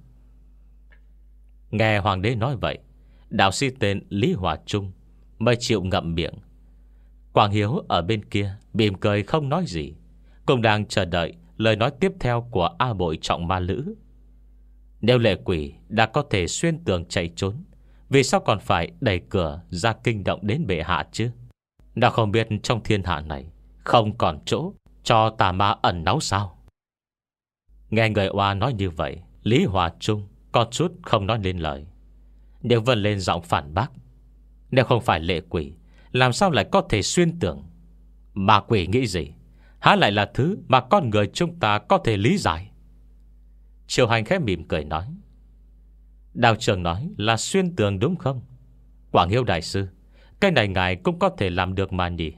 Nghe hoàng đế nói vậy, đạo sĩ tên Lý Hòa Trung mới chịu ngậm miệng. Quảng Hiếu ở bên kia mỉm cười không nói gì, cũng đang chờ đợi lời nói tiếp theo của A Bội Trọng Ma Lữ. Nếu lệ quỷ đã có thể xuyên tường chạy trốn, vì sao còn phải đẩy cửa ra kinh động đến bệ hạ chứ? Đã không biết trong thiên hạ này không còn chỗ cho tà ma ẩn náu sao? Nghe người oa nói như vậy, Lý Hòa Trung có chút không nói lên lời, nhưng vân lên giọng phản bác: Nếu không phải lệ quỷ, làm sao lại có thể xuyên tường? Ma quỷ nghĩ gì? Há lại là thứ mà con người chúng ta có thể lý giải? Triều Hành khẽ mỉm cười nói: Đạo trưởng nói là xuyên tường đúng không? Quảng Hiếu đại sư, cái này ngài cũng có thể làm được mà nhỉ?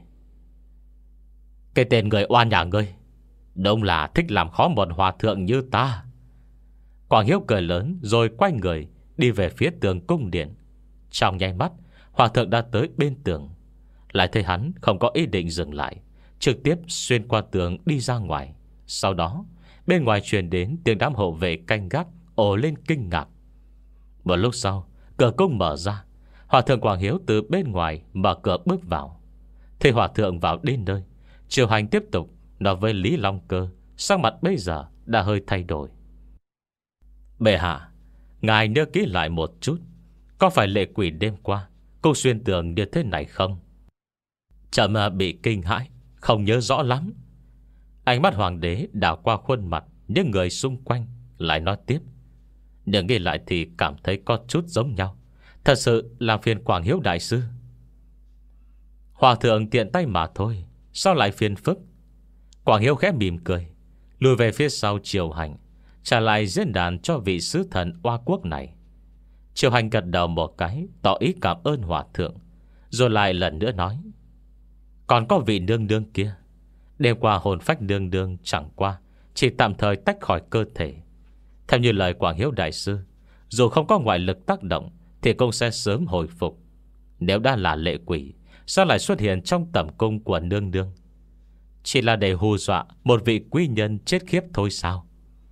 Cái tên người oan nhà ngươi đúng là thích làm khó một hòa thượng như ta. Quảng Hiếu cười lớn rồi quay người đi về phía tường cung điện. Trong nháy mắt, hòa thượng đã tới bên tường. Lại thấy hắn không có ý định dừng lại, trực tiếp xuyên qua tường đi ra ngoài. Sau đó bên ngoài truyền đến tiếng đám hộ vệ canh gác ồ lên kinh ngạc. Một lúc sau, cửa cung mở ra, hòa thượng Quảng Hiếu từ bên ngoài mở cửa bước vào. Thấy hòa thượng vào đến nơi, Triều Hành tiếp tục nói với Lý Long Cơ, sắc mặt bây giờ đã hơi thay đổi: Bệ hạ, ngài nhớ kỹ lại một chút, có phải lệ quỷ đêm qua cô xuyên tường như thế này không? Trẫm bị kinh hãi, không nhớ rõ lắm. Ánh mắt hoàng đế đảo qua khuôn mặt những người xung quanh, lại nói tiếp: Nhưng nghĩ lại thì cảm thấy có chút giống nhau. Thật sự làm phiền Quảng Hiếu đại sư. Hòa thượng tiện tay mà thôi, sao lại phiền phức? Quảng Hiếu khẽ mỉm cười, lùi về phía sau Triều Hành, trả lại diễn đàn cho vị sứ thần oa quốc này. Triều Hành gật đầu một cái, tỏ ý cảm ơn hòa thượng, rồi lại lần nữa nói: Còn có vị nương nương kia, đêm qua hồn phách nương nương chẳng qua chỉ tạm thời tách khỏi cơ thể. Theo như lời Quảng Hiếu đại sư, dù không có ngoại lực tác động thì cũng sẽ sớm hồi phục. Nếu đã là lệ quỷ, sao lại xuất hiện trong tẩm cung của nương nương? Chỉ là để hù dọa một vị quý nhân chết khiếp thôi sao?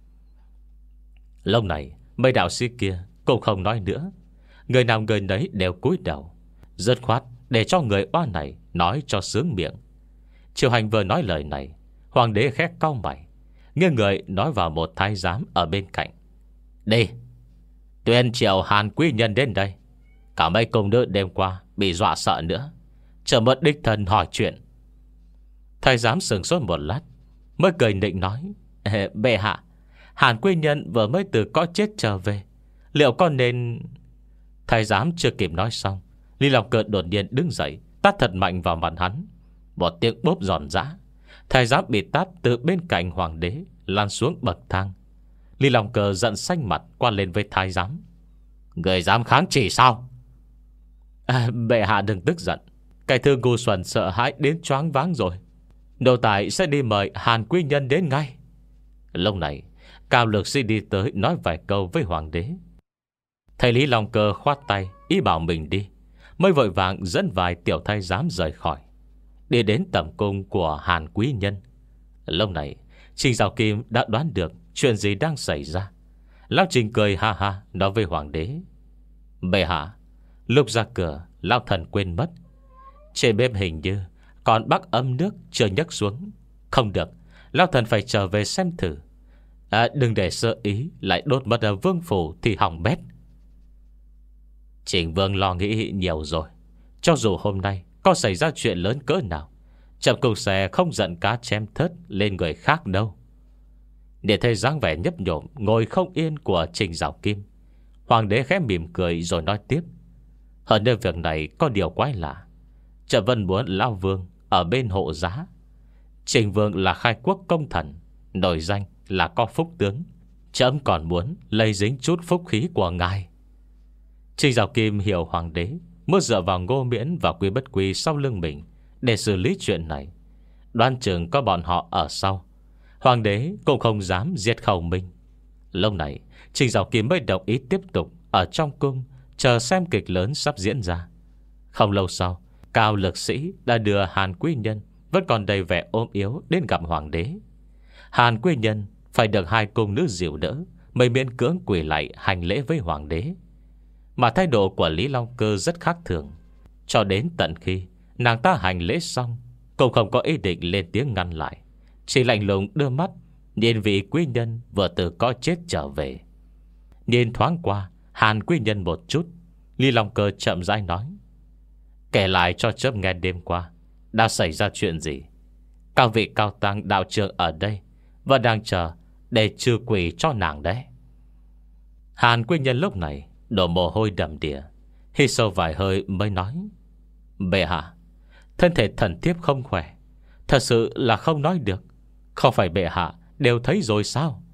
Lúc này mấy đạo sĩ kia cũng không nói nữa, người nào người nấy đều cúi đầu, dứt khoát để cho người oan này nói cho sướng miệng. Triều Hành vừa nói lời này, hoàng đế khẽ cau mày, nghiêng người nói vào một thái giám ở bên cạnh: Đi, tuyên triệu Hàn quý nhân đến đây. Cả mấy công nữ đêm qua bị dọa sợ nữa, chờ mất đích thân hỏi chuyện. Thái giám sửng sốt một lát, mới cười nịnh nói: Bệ hạ, Hàn quý nhân vừa mới từ cõi chết trở về, liệu con nên... Thái giám chưa kịp nói xong, Lý Long Cơ đột nhiên đứng dậy, tát thật mạnh vào mặt hắn. Một tiếng bốp giòn giã, thái giám bị tát từ bên cạnh hoàng đế lan xuống bậc thang. Lý Long Cơ giận xanh mặt qua lên với thái giám: Người dám kháng chỉ sao? À, bệ hạ đừng tức giận, cái thư ngu xuẩn sợ hãi đến choáng váng rồi. Nô tài sẽ đi mời Hàn quý nhân đến ngay. Lúc này Cao Lược Sĩ đi tới nói vài câu với hoàng đế. Thầy Lý Long Cơ khoát tay ý bảo mình đi, mới vội vàng dẫn vài tiểu thái giám rời khỏi, đi đến tẩm cung của Hàn quý nhân. Lúc này Trình Giảo Kim đã đoán được chuyện gì đang xảy ra. Lão Trình cười ha ha nói với hoàng đế: Bệ hạ, lúc ra cửa lão thần quên mất, trên bếp hình như còn bắc ấm nước chưa nhấc xuống. Không được, lão thần phải trở về xem thử. à, Đừng để sơ ý lại đốt mất ở vương phủ thì hỏng bét. Trình vương lo nghĩ nhiều rồi. Cho dù hôm nay có xảy ra chuyện lớn cỡ nào, Trẫm cũng sẽ không giận cá chém thớt lên người khác đâu. Để thấy dáng vẻ nhấp nhổm ngồi không yên của Trình Giảo Kim, hoàng đế khẽ mỉm cười rồi nói tiếp. Hơn nữa việc này có điều quái lạ. Trẫm vẫn muốn Lão Vương ở bên hộ giá. Trình Vương là khai quốc công thần, nổi danh là có phúc tướng. Trẫm còn muốn lấy dính chút phúc khí của ngài. Trình Giảo Kim hiểu hoàng đế muốn dựa vào Ngô Miễn và Quý Bất Quy sau lưng mình để xử lý chuyện này. Đoán chừng có bọn họ ở sau, hoàng đế cũng không dám diệt khẩu mình. Lúc này Trình Giảo Kim mới đồng ý tiếp tục ở trong cung, chờ xem kịch lớn sắp diễn ra. Không lâu sau, Cao Lực Sĩ đã đưa Hàn Quý Nhân vẫn còn đầy vẻ ốm yếu đến gặp hoàng đế. Hàn Quý Nhân phải được hai cung nữ dìu đỡ mới miễn cưỡng quỳ lại hành lễ với hoàng đế. Mà thái độ của Lý Long Cơ rất khác thường. Cho đến tận khi nàng ta hành lễ xong, cũng không có ý định lên tiếng ngăn lại, chỉ lạnh lùng đưa mắt nhìn vị quý nhân vừa từ có chết trở về. Nhìn thoáng qua Hàn Quý Nhân một chút, Lý Long Cơ chậm rãi nói: Kể lại cho chớp nghe đêm qua đã xảy ra chuyện gì. Các vị cao tăng đạo trưởng ở đây và đang chờ để trừ quỷ cho nàng đấy. Hàn Quý Nhân lúc này đổ mồ hôi đầm đìa, hít sâu vài hơi mới nói: Bệ hạ, thân thể thần thiếp không khỏe, thật sự là không nói được. Không phải bệ hạ đều thấy rồi sao?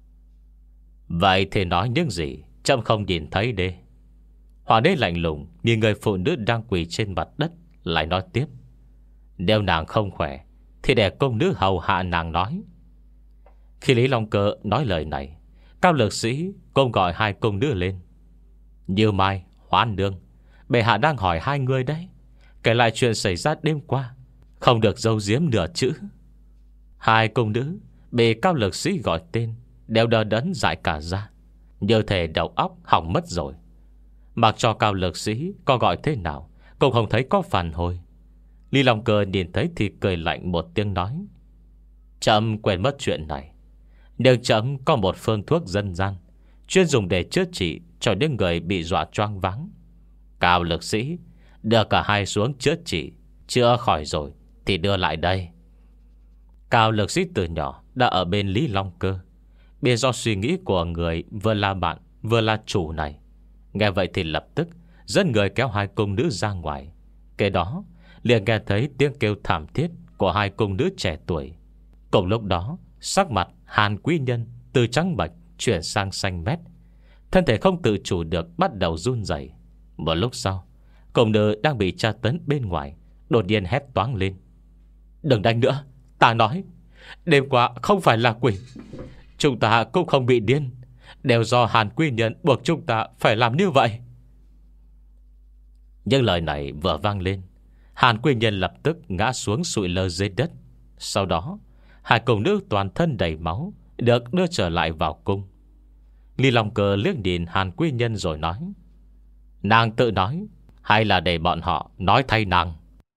Vậy thì nói những gì trẫm không nhìn thấy đi. Hoàng đế lạnh lùng nhìn người phụ nữ đang quỳ trên mặt đất, lại nói tiếp: Nếu nàng không khỏe thì để công nữ hầu hạ nàng nói. Khi Lý Long Cơ nói lời này, Cao Lực Sĩ cùng gọi hai công nữ lên. Như Mai, Hoan Nương, bệ hạ đang hỏi hai người đấy, kể lại chuyện xảy ra đêm qua, không được giấu giếm nửa chữ. Hai công nữ bị Cao Lực Sĩ gọi tên đều đờ đẫn dại cả ra, như thể đầu óc hỏng mất rồi. Mặc cho Cao Lực Sĩ có gọi thế nào cũng không thấy có phản hồi. Lý Long Cơ nhìn thấy thì cười lạnh một tiếng nói: Trẫm quên mất chuyện này. Nhưng trẫm có một phương thuốc dân gian chuyên dùng để chữa trị cho những người bị dọa choáng váng. Cao Lực Sĩ, đưa cả hai xuống chữa trị. Chữa khỏi rồi thì đưa lại đây. Cao Lực Sĩ từ nhỏ đã ở bên Lý Long Cơ, biết do suy nghĩ của người vừa là bạn vừa là chủ này. Nghe vậy thì lập tức dẫn người kéo hai cung nữ ra ngoài. Kế đó liền nghe thấy tiếng kêu thảm thiết của hai cung nữ trẻ tuổi. Cùng lúc đó, sắc mặt Hàn Quý Nhân từ trắng bệch chuyển sang xanh mét, thân thể không tự chủ được bắt đầu run rẩy. Một lúc sau, cung nữ đang bị tra tấn bên ngoài đột nhiên hét toáng lên: Đừng đánh nữa, ta nói đêm qua không phải là quỷ. Chúng ta cũng không bị điên, đều do Hàn Quý Nhân buộc chúng ta phải làm như vậy. Những lời này vừa vang lên, Hàn Quý Nhân lập tức ngã xuống sụi lơ dưới đất. Sau đó hai cung nữ toàn thân đầy máu được đưa trở lại vào cung. Lý Long Cơ liếc nhìn Hàn Quý Nhân rồi nói: Nàng tự nói hay là để bọn họ nói thay nàng?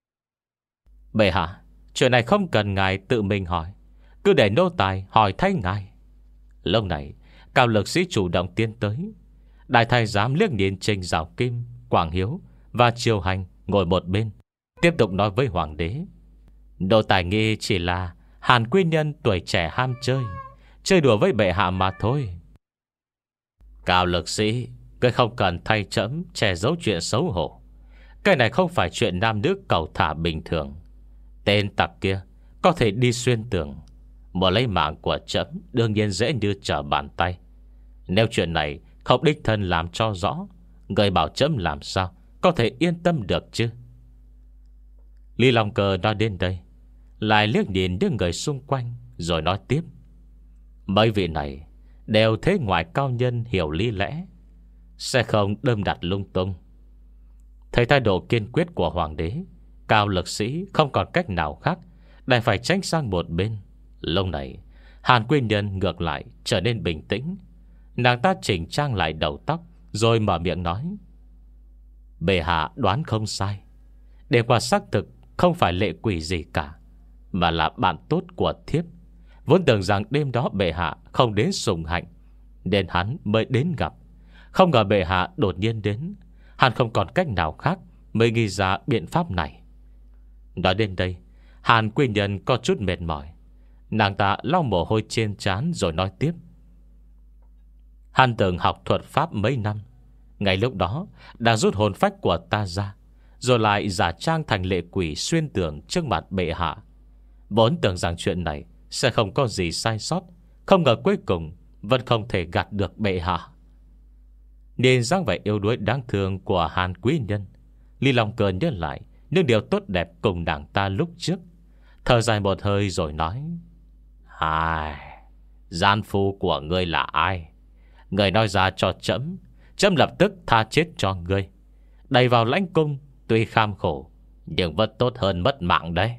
Bệ hạ, chuyện này không cần ngài tự mình hỏi, cứ để nô tài hỏi thay ngài. Lúc này Cao Lực Sĩ chủ động tiến tới. Đại thái giám liếc nhìn Trình Giảo Kim, Quảng Hiếu và Triều Hành ngồi một bên, tiếp tục nói với hoàng đế: Nô tài nghi chỉ là Hàn Quý Nhân tuổi trẻ ham chơi, chơi đùa với bệ hạ mà thôi. Cao Lực Sĩ, ngươi không cần thay trẫm che giấu chuyện xấu hổ. Cái này không phải chuyện nam nữ cầu thả bình thường. Tên tặc kia có thể đi xuyên tường, muốn lấy mạng của trẫm đương nhiên dễ như trở bàn tay. Nếu chuyện này không đích thân làm cho rõ, người bảo trẫm làm sao có thể yên tâm được chứ? Lý Long Cơ nói đến đây, lại liếc nhìn những người xung quanh rồi nói tiếp: Mấy vị này đều thế ngoại cao nhân hiểu lý lẽ, sẽ không đâm đặt lung tung. Thấy thái độ kiên quyết của hoàng đế, Cao Lực Sĩ không còn cách nào khác đành phải tránh sang một bên. Lúc này Hàn Quý Nhân ngược lại trở nên bình tĩnh. Nàng ta chỉnh trang lại đầu tóc rồi mở miệng nói: Bệ hạ đoán không sai. Đêm qua xác thực không phải lệ quỷ gì cả, mà là bạn tốt của thiếp. Vốn tưởng rằng đêm đó bệ hạ không đến sùng hạnh, nên hắn mới đến gặp. Không ngờ bệ hạ đột nhiên đến, hắn không còn cách nào khác mới nghĩ ra biện pháp này. Nói đến đây, Hàn Quy Nhân có chút mệt mỏi. Nàng ta lau mồ hôi trên trán rồi nói tiếp. Hắn từng học thuật pháp mấy năm. Ngay lúc đó đã rút hồn phách của ta ra, rồi lại giả trang thành lệ quỷ xuyên tường trước mặt bệ hạ. Vốn tưởng rằng chuyện này sẽ không có gì sai sót, không ngờ cuối cùng vẫn không thể gạt được bệ hạ. Nhìn dáng vẻ yếu đuối đáng thương của Hàn Quý Nhân, Lý Long Cơ nhớ lại những điều tốt đẹp cùng nàng ta lúc trước, thở dài một hơi rồi nói. Hai, gian phu của ngươi là ai? Người nói ra cho trẫm, trẫm lập tức tha chết cho ngươi. Đẩy vào lãnh cung tuy kham khổ, nhưng vẫn tốt hơn mất mạng đấy.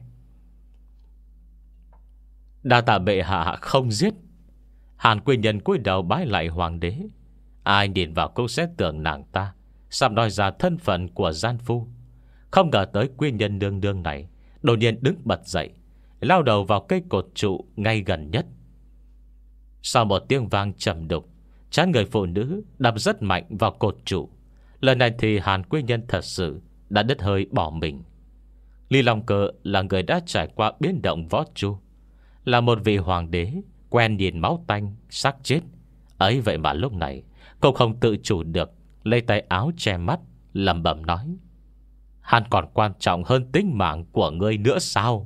Đa tạ bệ hạ không giết. Hàn Quy Nhân cúi đầu bái lại hoàng đế. Ai nhìn vào cũng sẽ tưởng nàng ta sắp nói ra thân phận của gian phu. Không ngờ tới Quy Nhân đương đương này đột nhiên đứng bật dậy, lao đầu vào cây cột trụ ngay gần nhất. Sau một tiếng vang trầm đục, trán người phụ nữ đập rất mạnh vào cột trụ. Lần này thì Hàn Quy Nhân thật sự đã đứt hơi bỏ mình. Lý Long Cơ là người đã trải qua biến động võ chu, là một vị hoàng đế quen nhìn máu tanh xác chết. Ấy vậy mà lúc này cậu không tự chủ được, lấy tay áo che mắt, lẩm bẩm nói. Hắn còn quan trọng hơn tính mạng của ngươi nữa sao?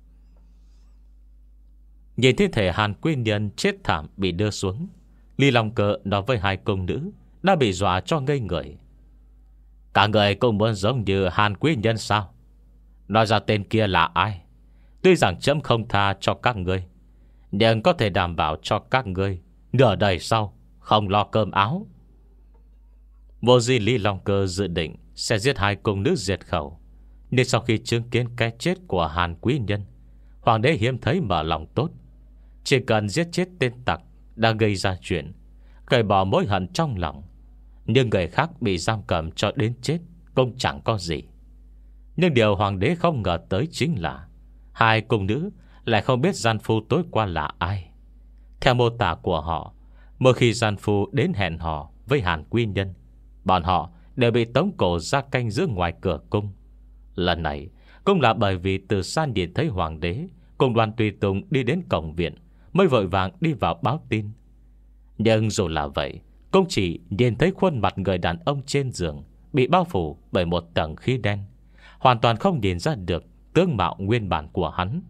Nhìn thi thể Hàn Quy Nhân chết thảm bị đưa xuống, Lý Long Cơ nói với hai công nữ đã bị dọa cho ngây người. Cả người cũng muốn giống như Hàn Quý Nhân sao? Nói ra tên kia là ai? Tuy rằng chấm không tha cho các ngươi, nhưng có thể đảm bảo cho các ngươi nửa đời sau không lo cơm áo. Vô di Lý Long Cơ dự định sẽ giết hai cung nữ diệt khẩu, nên sau khi chứng kiến cái chết của Hàn Quý Nhân, hoàng đế hiếm thấy mở lòng tốt. Chỉ cần giết chết tên tặc đã gây ra chuyện, cởi bỏ mối hận trong lòng, nhưng người khác bị giam cầm cho đến chết cũng chẳng có gì. Nhưng điều hoàng đế không ngờ tới chính là hai cung nữ lại không biết gian phu tối qua là ai. Theo mô tả của họ, mỗi khi gian phu đến hẹn hò với Hàn Quy Nhân, bọn họ đều bị tống cổ ra canh giữ ngoài cửa cung. Lần này cũng là bởi vì từ xa nhìn thấy hoàng đế cùng đoàn tùy tùng đi đến cổng viện, mới vội vàng đi vào báo tin. Nhưng dù là vậy, cũng chỉ nhìn thấy khuôn mặt người đàn ông trên giường bị bao phủ bởi một tầng khí đen, hoàn toàn không nhìn ra được tướng mạo nguyên bản của hắn.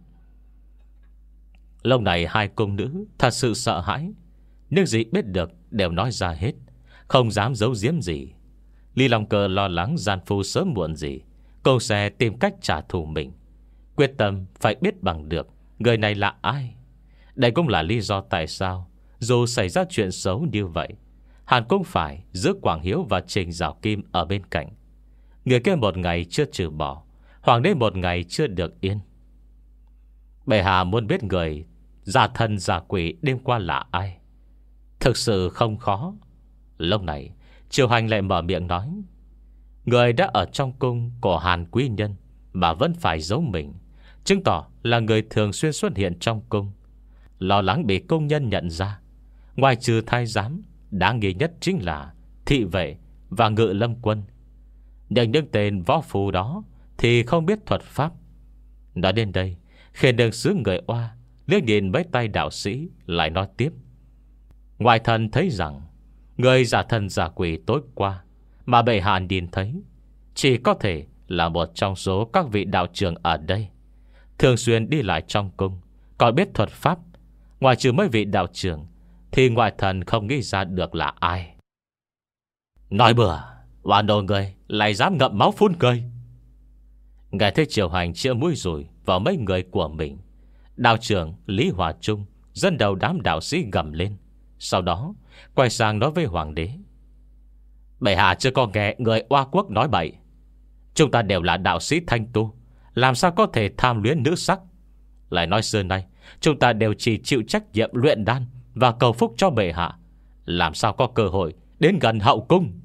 Lúc này hai cung nữ thật sự sợ hãi, nhưng gì biết được đều nói ra hết, không dám giấu giếm gì. Lý Long Cơ lo lắng gian phu sớm muộn gì cô sẽ tìm cách trả thù mình, quyết tâm phải biết bằng được người này là ai. Đây cũng là lý do tại sao dù xảy ra chuyện xấu như vậy, Hàn cũng phải giữ Quảng Hiếu và Trình Giảo Kim ở bên cạnh. Người kia một ngày chưa trừ bỏ, hoàng đế một ngày chưa được yên. Bệ hạ muốn biết người giả thần giả quỷ đêm qua là ai, thực sự không khó. Lúc này Triều Hành lại mở miệng nói. Người đã ở trong cung của Hàn Quý Nhân mà vẫn phải giấu mình, chứng tỏ là người thường xuyên xuất hiện trong cung, lo lắng bị công nhân nhận ra. Ngoài trừ thái giám, đáng nghi nhất chính là thị vệ và ngự lâm quân. Nhưng những tên võ phù đó thì không biết thuật pháp. Nói đến đây, Khiển Đường Sứ người Oa liếc nhìn mấy tay đạo sĩ, lại nói tiếp. Ngoại thần thấy rằng người giả thần giả quỷ tối qua mà bệ hạ nhìn thấy chỉ có thể là một trong số các vị đạo trưởng ở đây, thường xuyên đi lại trong cung, còn biết thuật pháp. Ngoài trừ mấy vị đạo trưởng thì ngoại thần không nghĩ ra được là ai. Nói bừa, oan đồ người lại dám ngậm máu phun cười. Nghe thấy Triều Hành chĩa mũi rồi vào mấy người của mình, đạo trưởng Lý Hòa Trung dẫn đầu đám đạo sĩ gầm lên. Sau đó quay sang nói với hoàng đế. Bệ hạ chưa có nghe người Oa Quốc nói bậy. Chúng ta đều là đạo sĩ thanh tu, làm sao có thể tham luyến nữ sắc. Lại nói xưa nay chúng ta đều chỉ chịu trách nhiệm luyện đan và cầu phúc cho bệ hạ, làm sao có cơ hội đến gần hậu cung.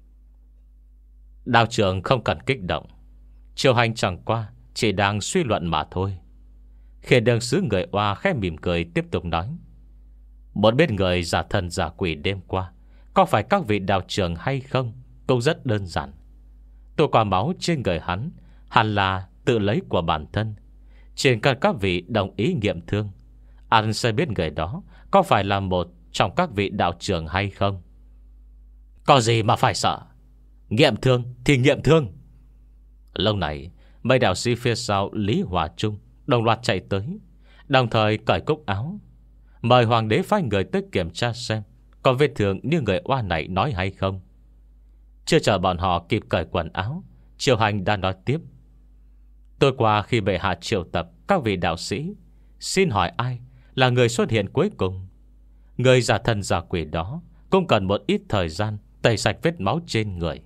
Đạo trưởng không cần kích động, Triều Hành chẳng qua chỉ đang suy luận mà thôi. Khiển Đường Sứ người Oa khẽ mỉm cười tiếp tục nói. Muốn biết người giả thần giả quỷ đêm qua có phải các vị đạo trưởng hay không cũng rất đơn giản. Tôi quả máu trên người hắn hẳn là tự lấy của bản thân. Chỉ cần các vị đồng ý nghiệm thương, anh sẽ biết người đó có phải là một trong các vị đạo trưởng hay không. Có gì mà phải sợ, nghiệm thương thì nghiệm thương. Lúc này mấy đạo sĩ phía sau Lý Hòa Trung đồng loạt chạy tới, đồng thời cởi cúc áo, mời hoàng đế phái người tới kiểm tra xem có vết thương như người oa này nói hay không. Chưa chờ bọn họ kịp cởi quần áo, Triều Hành đã nói tiếp: Tôi qua khi bệ hạ triệu tập các vị đạo sĩ, xin hỏi ai là người xuất hiện cuối cùng? Người giả thân giả quỷ đó cũng cần một ít thời gian tẩy sạch vết máu trên người.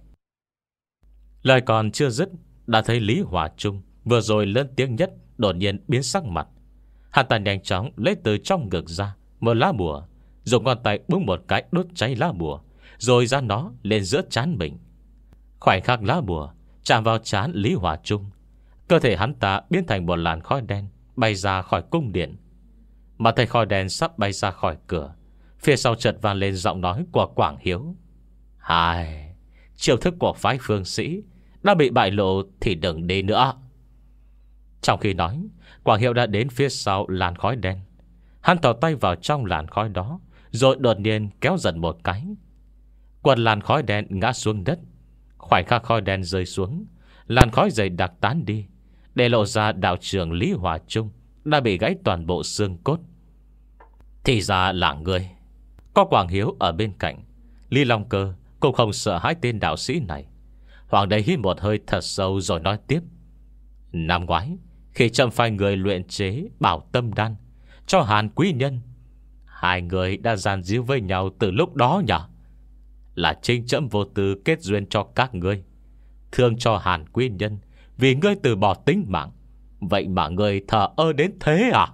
Lời còn chưa dứt, đã thấy Lý Hòa Trung vừa rồi lớn tiếng nhất đột nhiên biến sắc mặt. Hắn ta nhanh chóng lấy từ trong ngực ra một lá bùa, dùng ngón tay búng một cái đốt cháy lá bùa, rồi ra nó lên giữa trán mình. Khoảnh khắc lá bùa chạm vào trán Lý Hòa Trung, cơ thể hắn ta biến thành một làn khói đen bay ra khỏi cung điện. Mà thấy khói đen sắp bay ra khỏi cửa, phía sau chợt vang lên giọng nói của Quảng Hiếu: Hai, chiêu thức của phái Phương Sĩ đã bị bại lộ thì đừng đi nữa. Trong khi nói, Quảng Hiếu đã đến phía sau làn khói đen. Hắn thò tay vào trong làn khói đó, rồi đột nhiên kéo dần một cái. Quần làn khói đen ngã xuống đất. Khoảnh khắc khói đen rơi xuống, làn khói dày đặc tán đi, để lộ ra đạo trưởng Lý Hòa Trung đã bị gãy toàn bộ xương cốt. Thì ra là người. Có Quảng Hiếu ở bên cạnh, Lý Long Cơ cũng không sợ hai tên đạo sĩ này. Hoàng đế hít một hơi thật sâu rồi nói tiếp: Năm ngoái, khi Trâm phái người luyện chế Bảo Tâm Đan cho Hàn Quý Nhân, hai người đã gian díu với nhau từ lúc đó nhỉ? Là chính Trẫm vô tư kết duyên cho các ngươi, thương cho Hàn Quý Nhân vì ngươi từ bỏ tính mạng. Vậy mà ngươi thờ ơ đến thế à?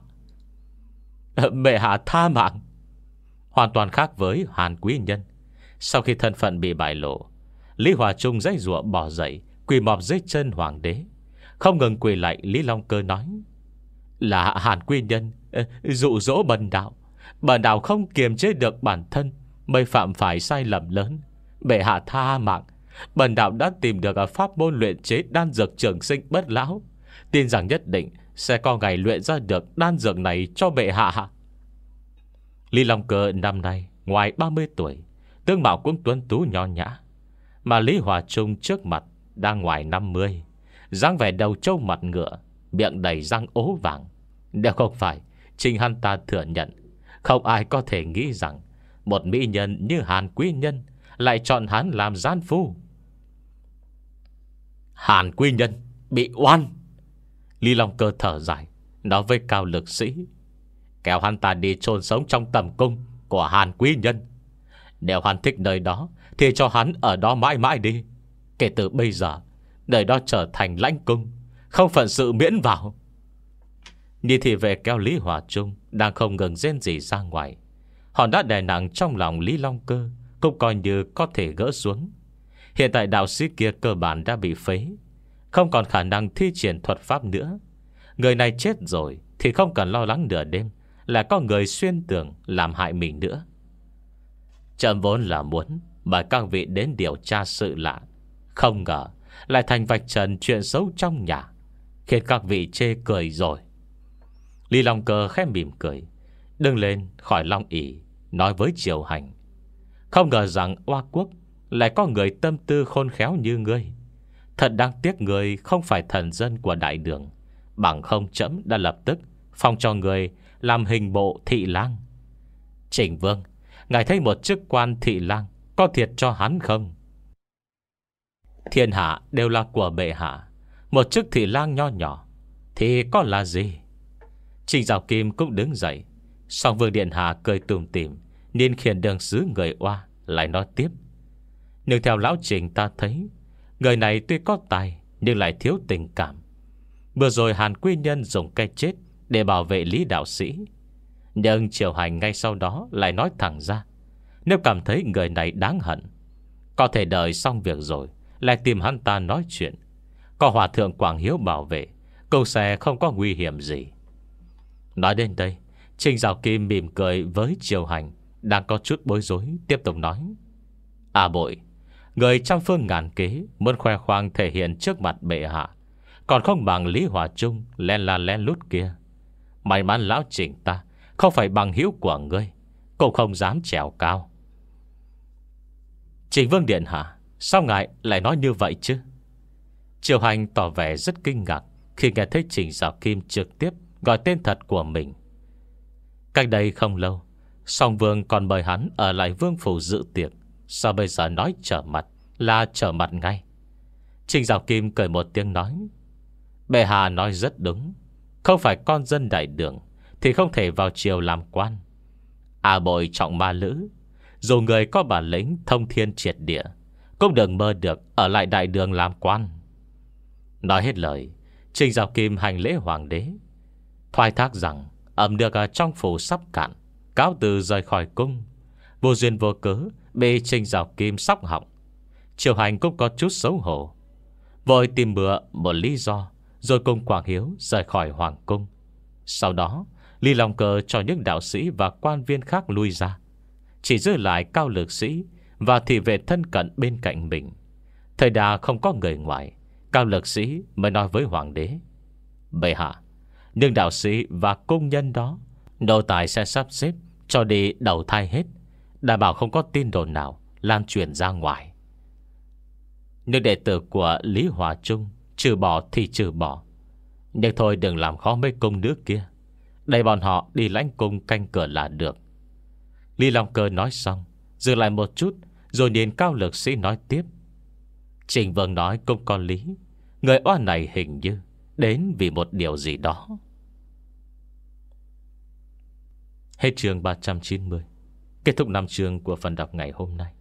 Bệ hạ tha mạng. Hoàn toàn khác với Hàn Quý Nhân. Sau khi thân phận bị bại lộ, Lý Hòa Trung giãy giụa bỏ dậy, quỳ mọp dưới chân hoàng đế, không ngừng quỳ lại. Lý Long Cơ nói: Là Hàn Quý Nhân dụ dỗ bần đạo, bần đạo không kiềm chế được bản thân, mới phạm phải sai lầm lớn. Bệ hạ tha mạng. Bần đạo đã tìm được pháp môn luyện chế đan dược trường sinh bất lão, tin rằng nhất định sẽ có ngày luyện ra được đan dược này cho bệ hạ. Lý Long Cơ năm nay ngoài ba mươi tuổi, tướng mạo cũng tuấn tú nho nhã, mà Lý Hòa Trung trước mặt đang ngoài năm mươi, dáng vẻ đầu trâu mặt ngựa, miệng đầy răng ố vàng. Nếu không phải chính hắn ta thừa nhận, không ai có thể nghĩ rằng một mỹ nhân như Hàn Quý Nhân lại chọn hắn làm gian phu. Hàn Quý Nhân bị oan. Lý Long Cơ thở dài, nói với Cao Lực Sĩ: Kéo hắn ta đi chôn sống trong tầm cung của Hàn Quý Nhân. Nếu hắn thích nơi đó thì cho hắn ở đó mãi mãi đi. Kể từ bây giờ, nơi đó trở thành lãnh cung, không phận sự miễn vào. Như thì về kéo Lý Hòa Trung đang không ngừng rên rỉ ra ngoài. Họ đã đè nặng trong lòng Lý Long Cơ cũng coi như có thể gỡ xuống. Hiện tại đạo sĩ kia cơ bản đã bị phế, không còn khả năng thi triển thuật pháp nữa. Người này chết rồi thì không cần lo lắng nửa đêm là có người xuyên tường làm hại mình nữa. Trẫm vốn là muốn mời các vị đến điều tra sự lạ, không ngờ lại thành vạch trần chuyện xấu trong nhà, khiến các vị chê cười rồi. Lý Long Cơ khẽ mỉm cười, đứng lên khỏi long ỷ, nói với Triều Hành: Không ngờ rằng Oa Quốc lại có người tâm tư khôn khéo như ngươi. Thật đáng tiếc người không phải thần dân của đại đường, bằng không trẫm đã lập tức phong cho người làm hình bộ thị lang. Trình Vương, ngài thấy một chức quan thị lang có thiệt cho hắn không? Thiên hạ đều là của bệ hạ, một chức thị lang nho nhỏ thì có là gì? Trình Giảo Kim cũng đứng dậy. Song Vương điện hạ cười tủm tỉm, nên khiển đường sứ người Oa lại nói tiếp: Nhưng theo lão Trình ta thấy, người này tuy có tài nhưng lại thiếu tình cảm. Vừa rồi Hàn Quý Nhân dùng cái chết để bảo vệ Lý đạo sĩ, nhưng Triều Hành ngay sau đó lại nói thẳng ra, nếu cảm thấy người này đáng hận, có thể đợi xong việc rồi lại tìm hắn ta nói chuyện. Có Hòa thượng Quảng Hiếu bảo vệ, cũng sẽ không có nguy hiểm gì. Nói đến đây, Trình Giảo Kim mỉm cười với Triều Hành đang có chút bối rối, tiếp tục nói: À bội, người trăm phương ngàn kế muốn khoe khoang thể hiện trước mặt bệ hạ, còn không bằng Lý Hòa Trung len la len lút kia. May mắn lão Trình ta không phải bằng hữu của ngươi, cũng không dám trèo cao. Trình Vương điện hạ, sao ngài lại nói như vậy chứ? Triều Hành tỏ vẻ rất kinh ngạc khi nghe thấy Trình Giảo Kim trực tiếp gọi tên thật của mình. Cách đây không lâu, Song Vương còn mời hắn ở lại vương phủ dự tiệc, sao bây giờ nói trở mặt là trở mặt ngay? Trình Giảo Kim cười một tiếng nói: bệ hạ nói rất đúng, không phải con dân đại đường thì không thể vào triều làm quan. À bội trọng ma lữ, dù người có bản lĩnh thông thiên triệt địa, cũng đừng mơ được ở lại đại đường làm quan. Nói hết lời, Trình Giảo Kim hành lễ hoàng đế, thoái thác rằng ẩm được ở trong phủ sắp cạn, cáo từ rời khỏi cung. Vô duyên vô cớ bị Trình Giảo Kim sóc họng. Triều Hành cũng có chút xấu hổ, vội tìm bữa một lý do, rồi cùng Quảng Hiếu rời khỏi hoàng cung. Sau đó Lý Long Cơ cho những đạo sĩ và quan viên khác lui ra, chỉ giữ lại Cao Lực Sĩ và thị vệ thân cận bên cạnh mình. Thời đà không có người ngoài, Cao Lực Sĩ mới nói với hoàng đế: bệ hạ, nhưng đạo sĩ và công nhân đó nô tài sẽ sắp xếp cho đi đầu thai hết, đảm bảo không có tin đồn nào lan truyền ra ngoài. Nhưng đệ tử của Lý Hòa Trung trừ bỏ thì trừ bỏ, nhưng thôi đừng làm khó mấy cung nữ kia, để bọn họ đi lãnh cung canh cửa là được. Lý Long Cơ nói xong, dừng lại một chút, rồi nhìn Cao Lực Sĩ nói tiếp: Trình Vương nói cũng có lý, người oan này hình như đến vì một điều gì đó. Hết chương ba trăm chín mươi. Kết thúc năm chương của phần đọc ngày hôm nay.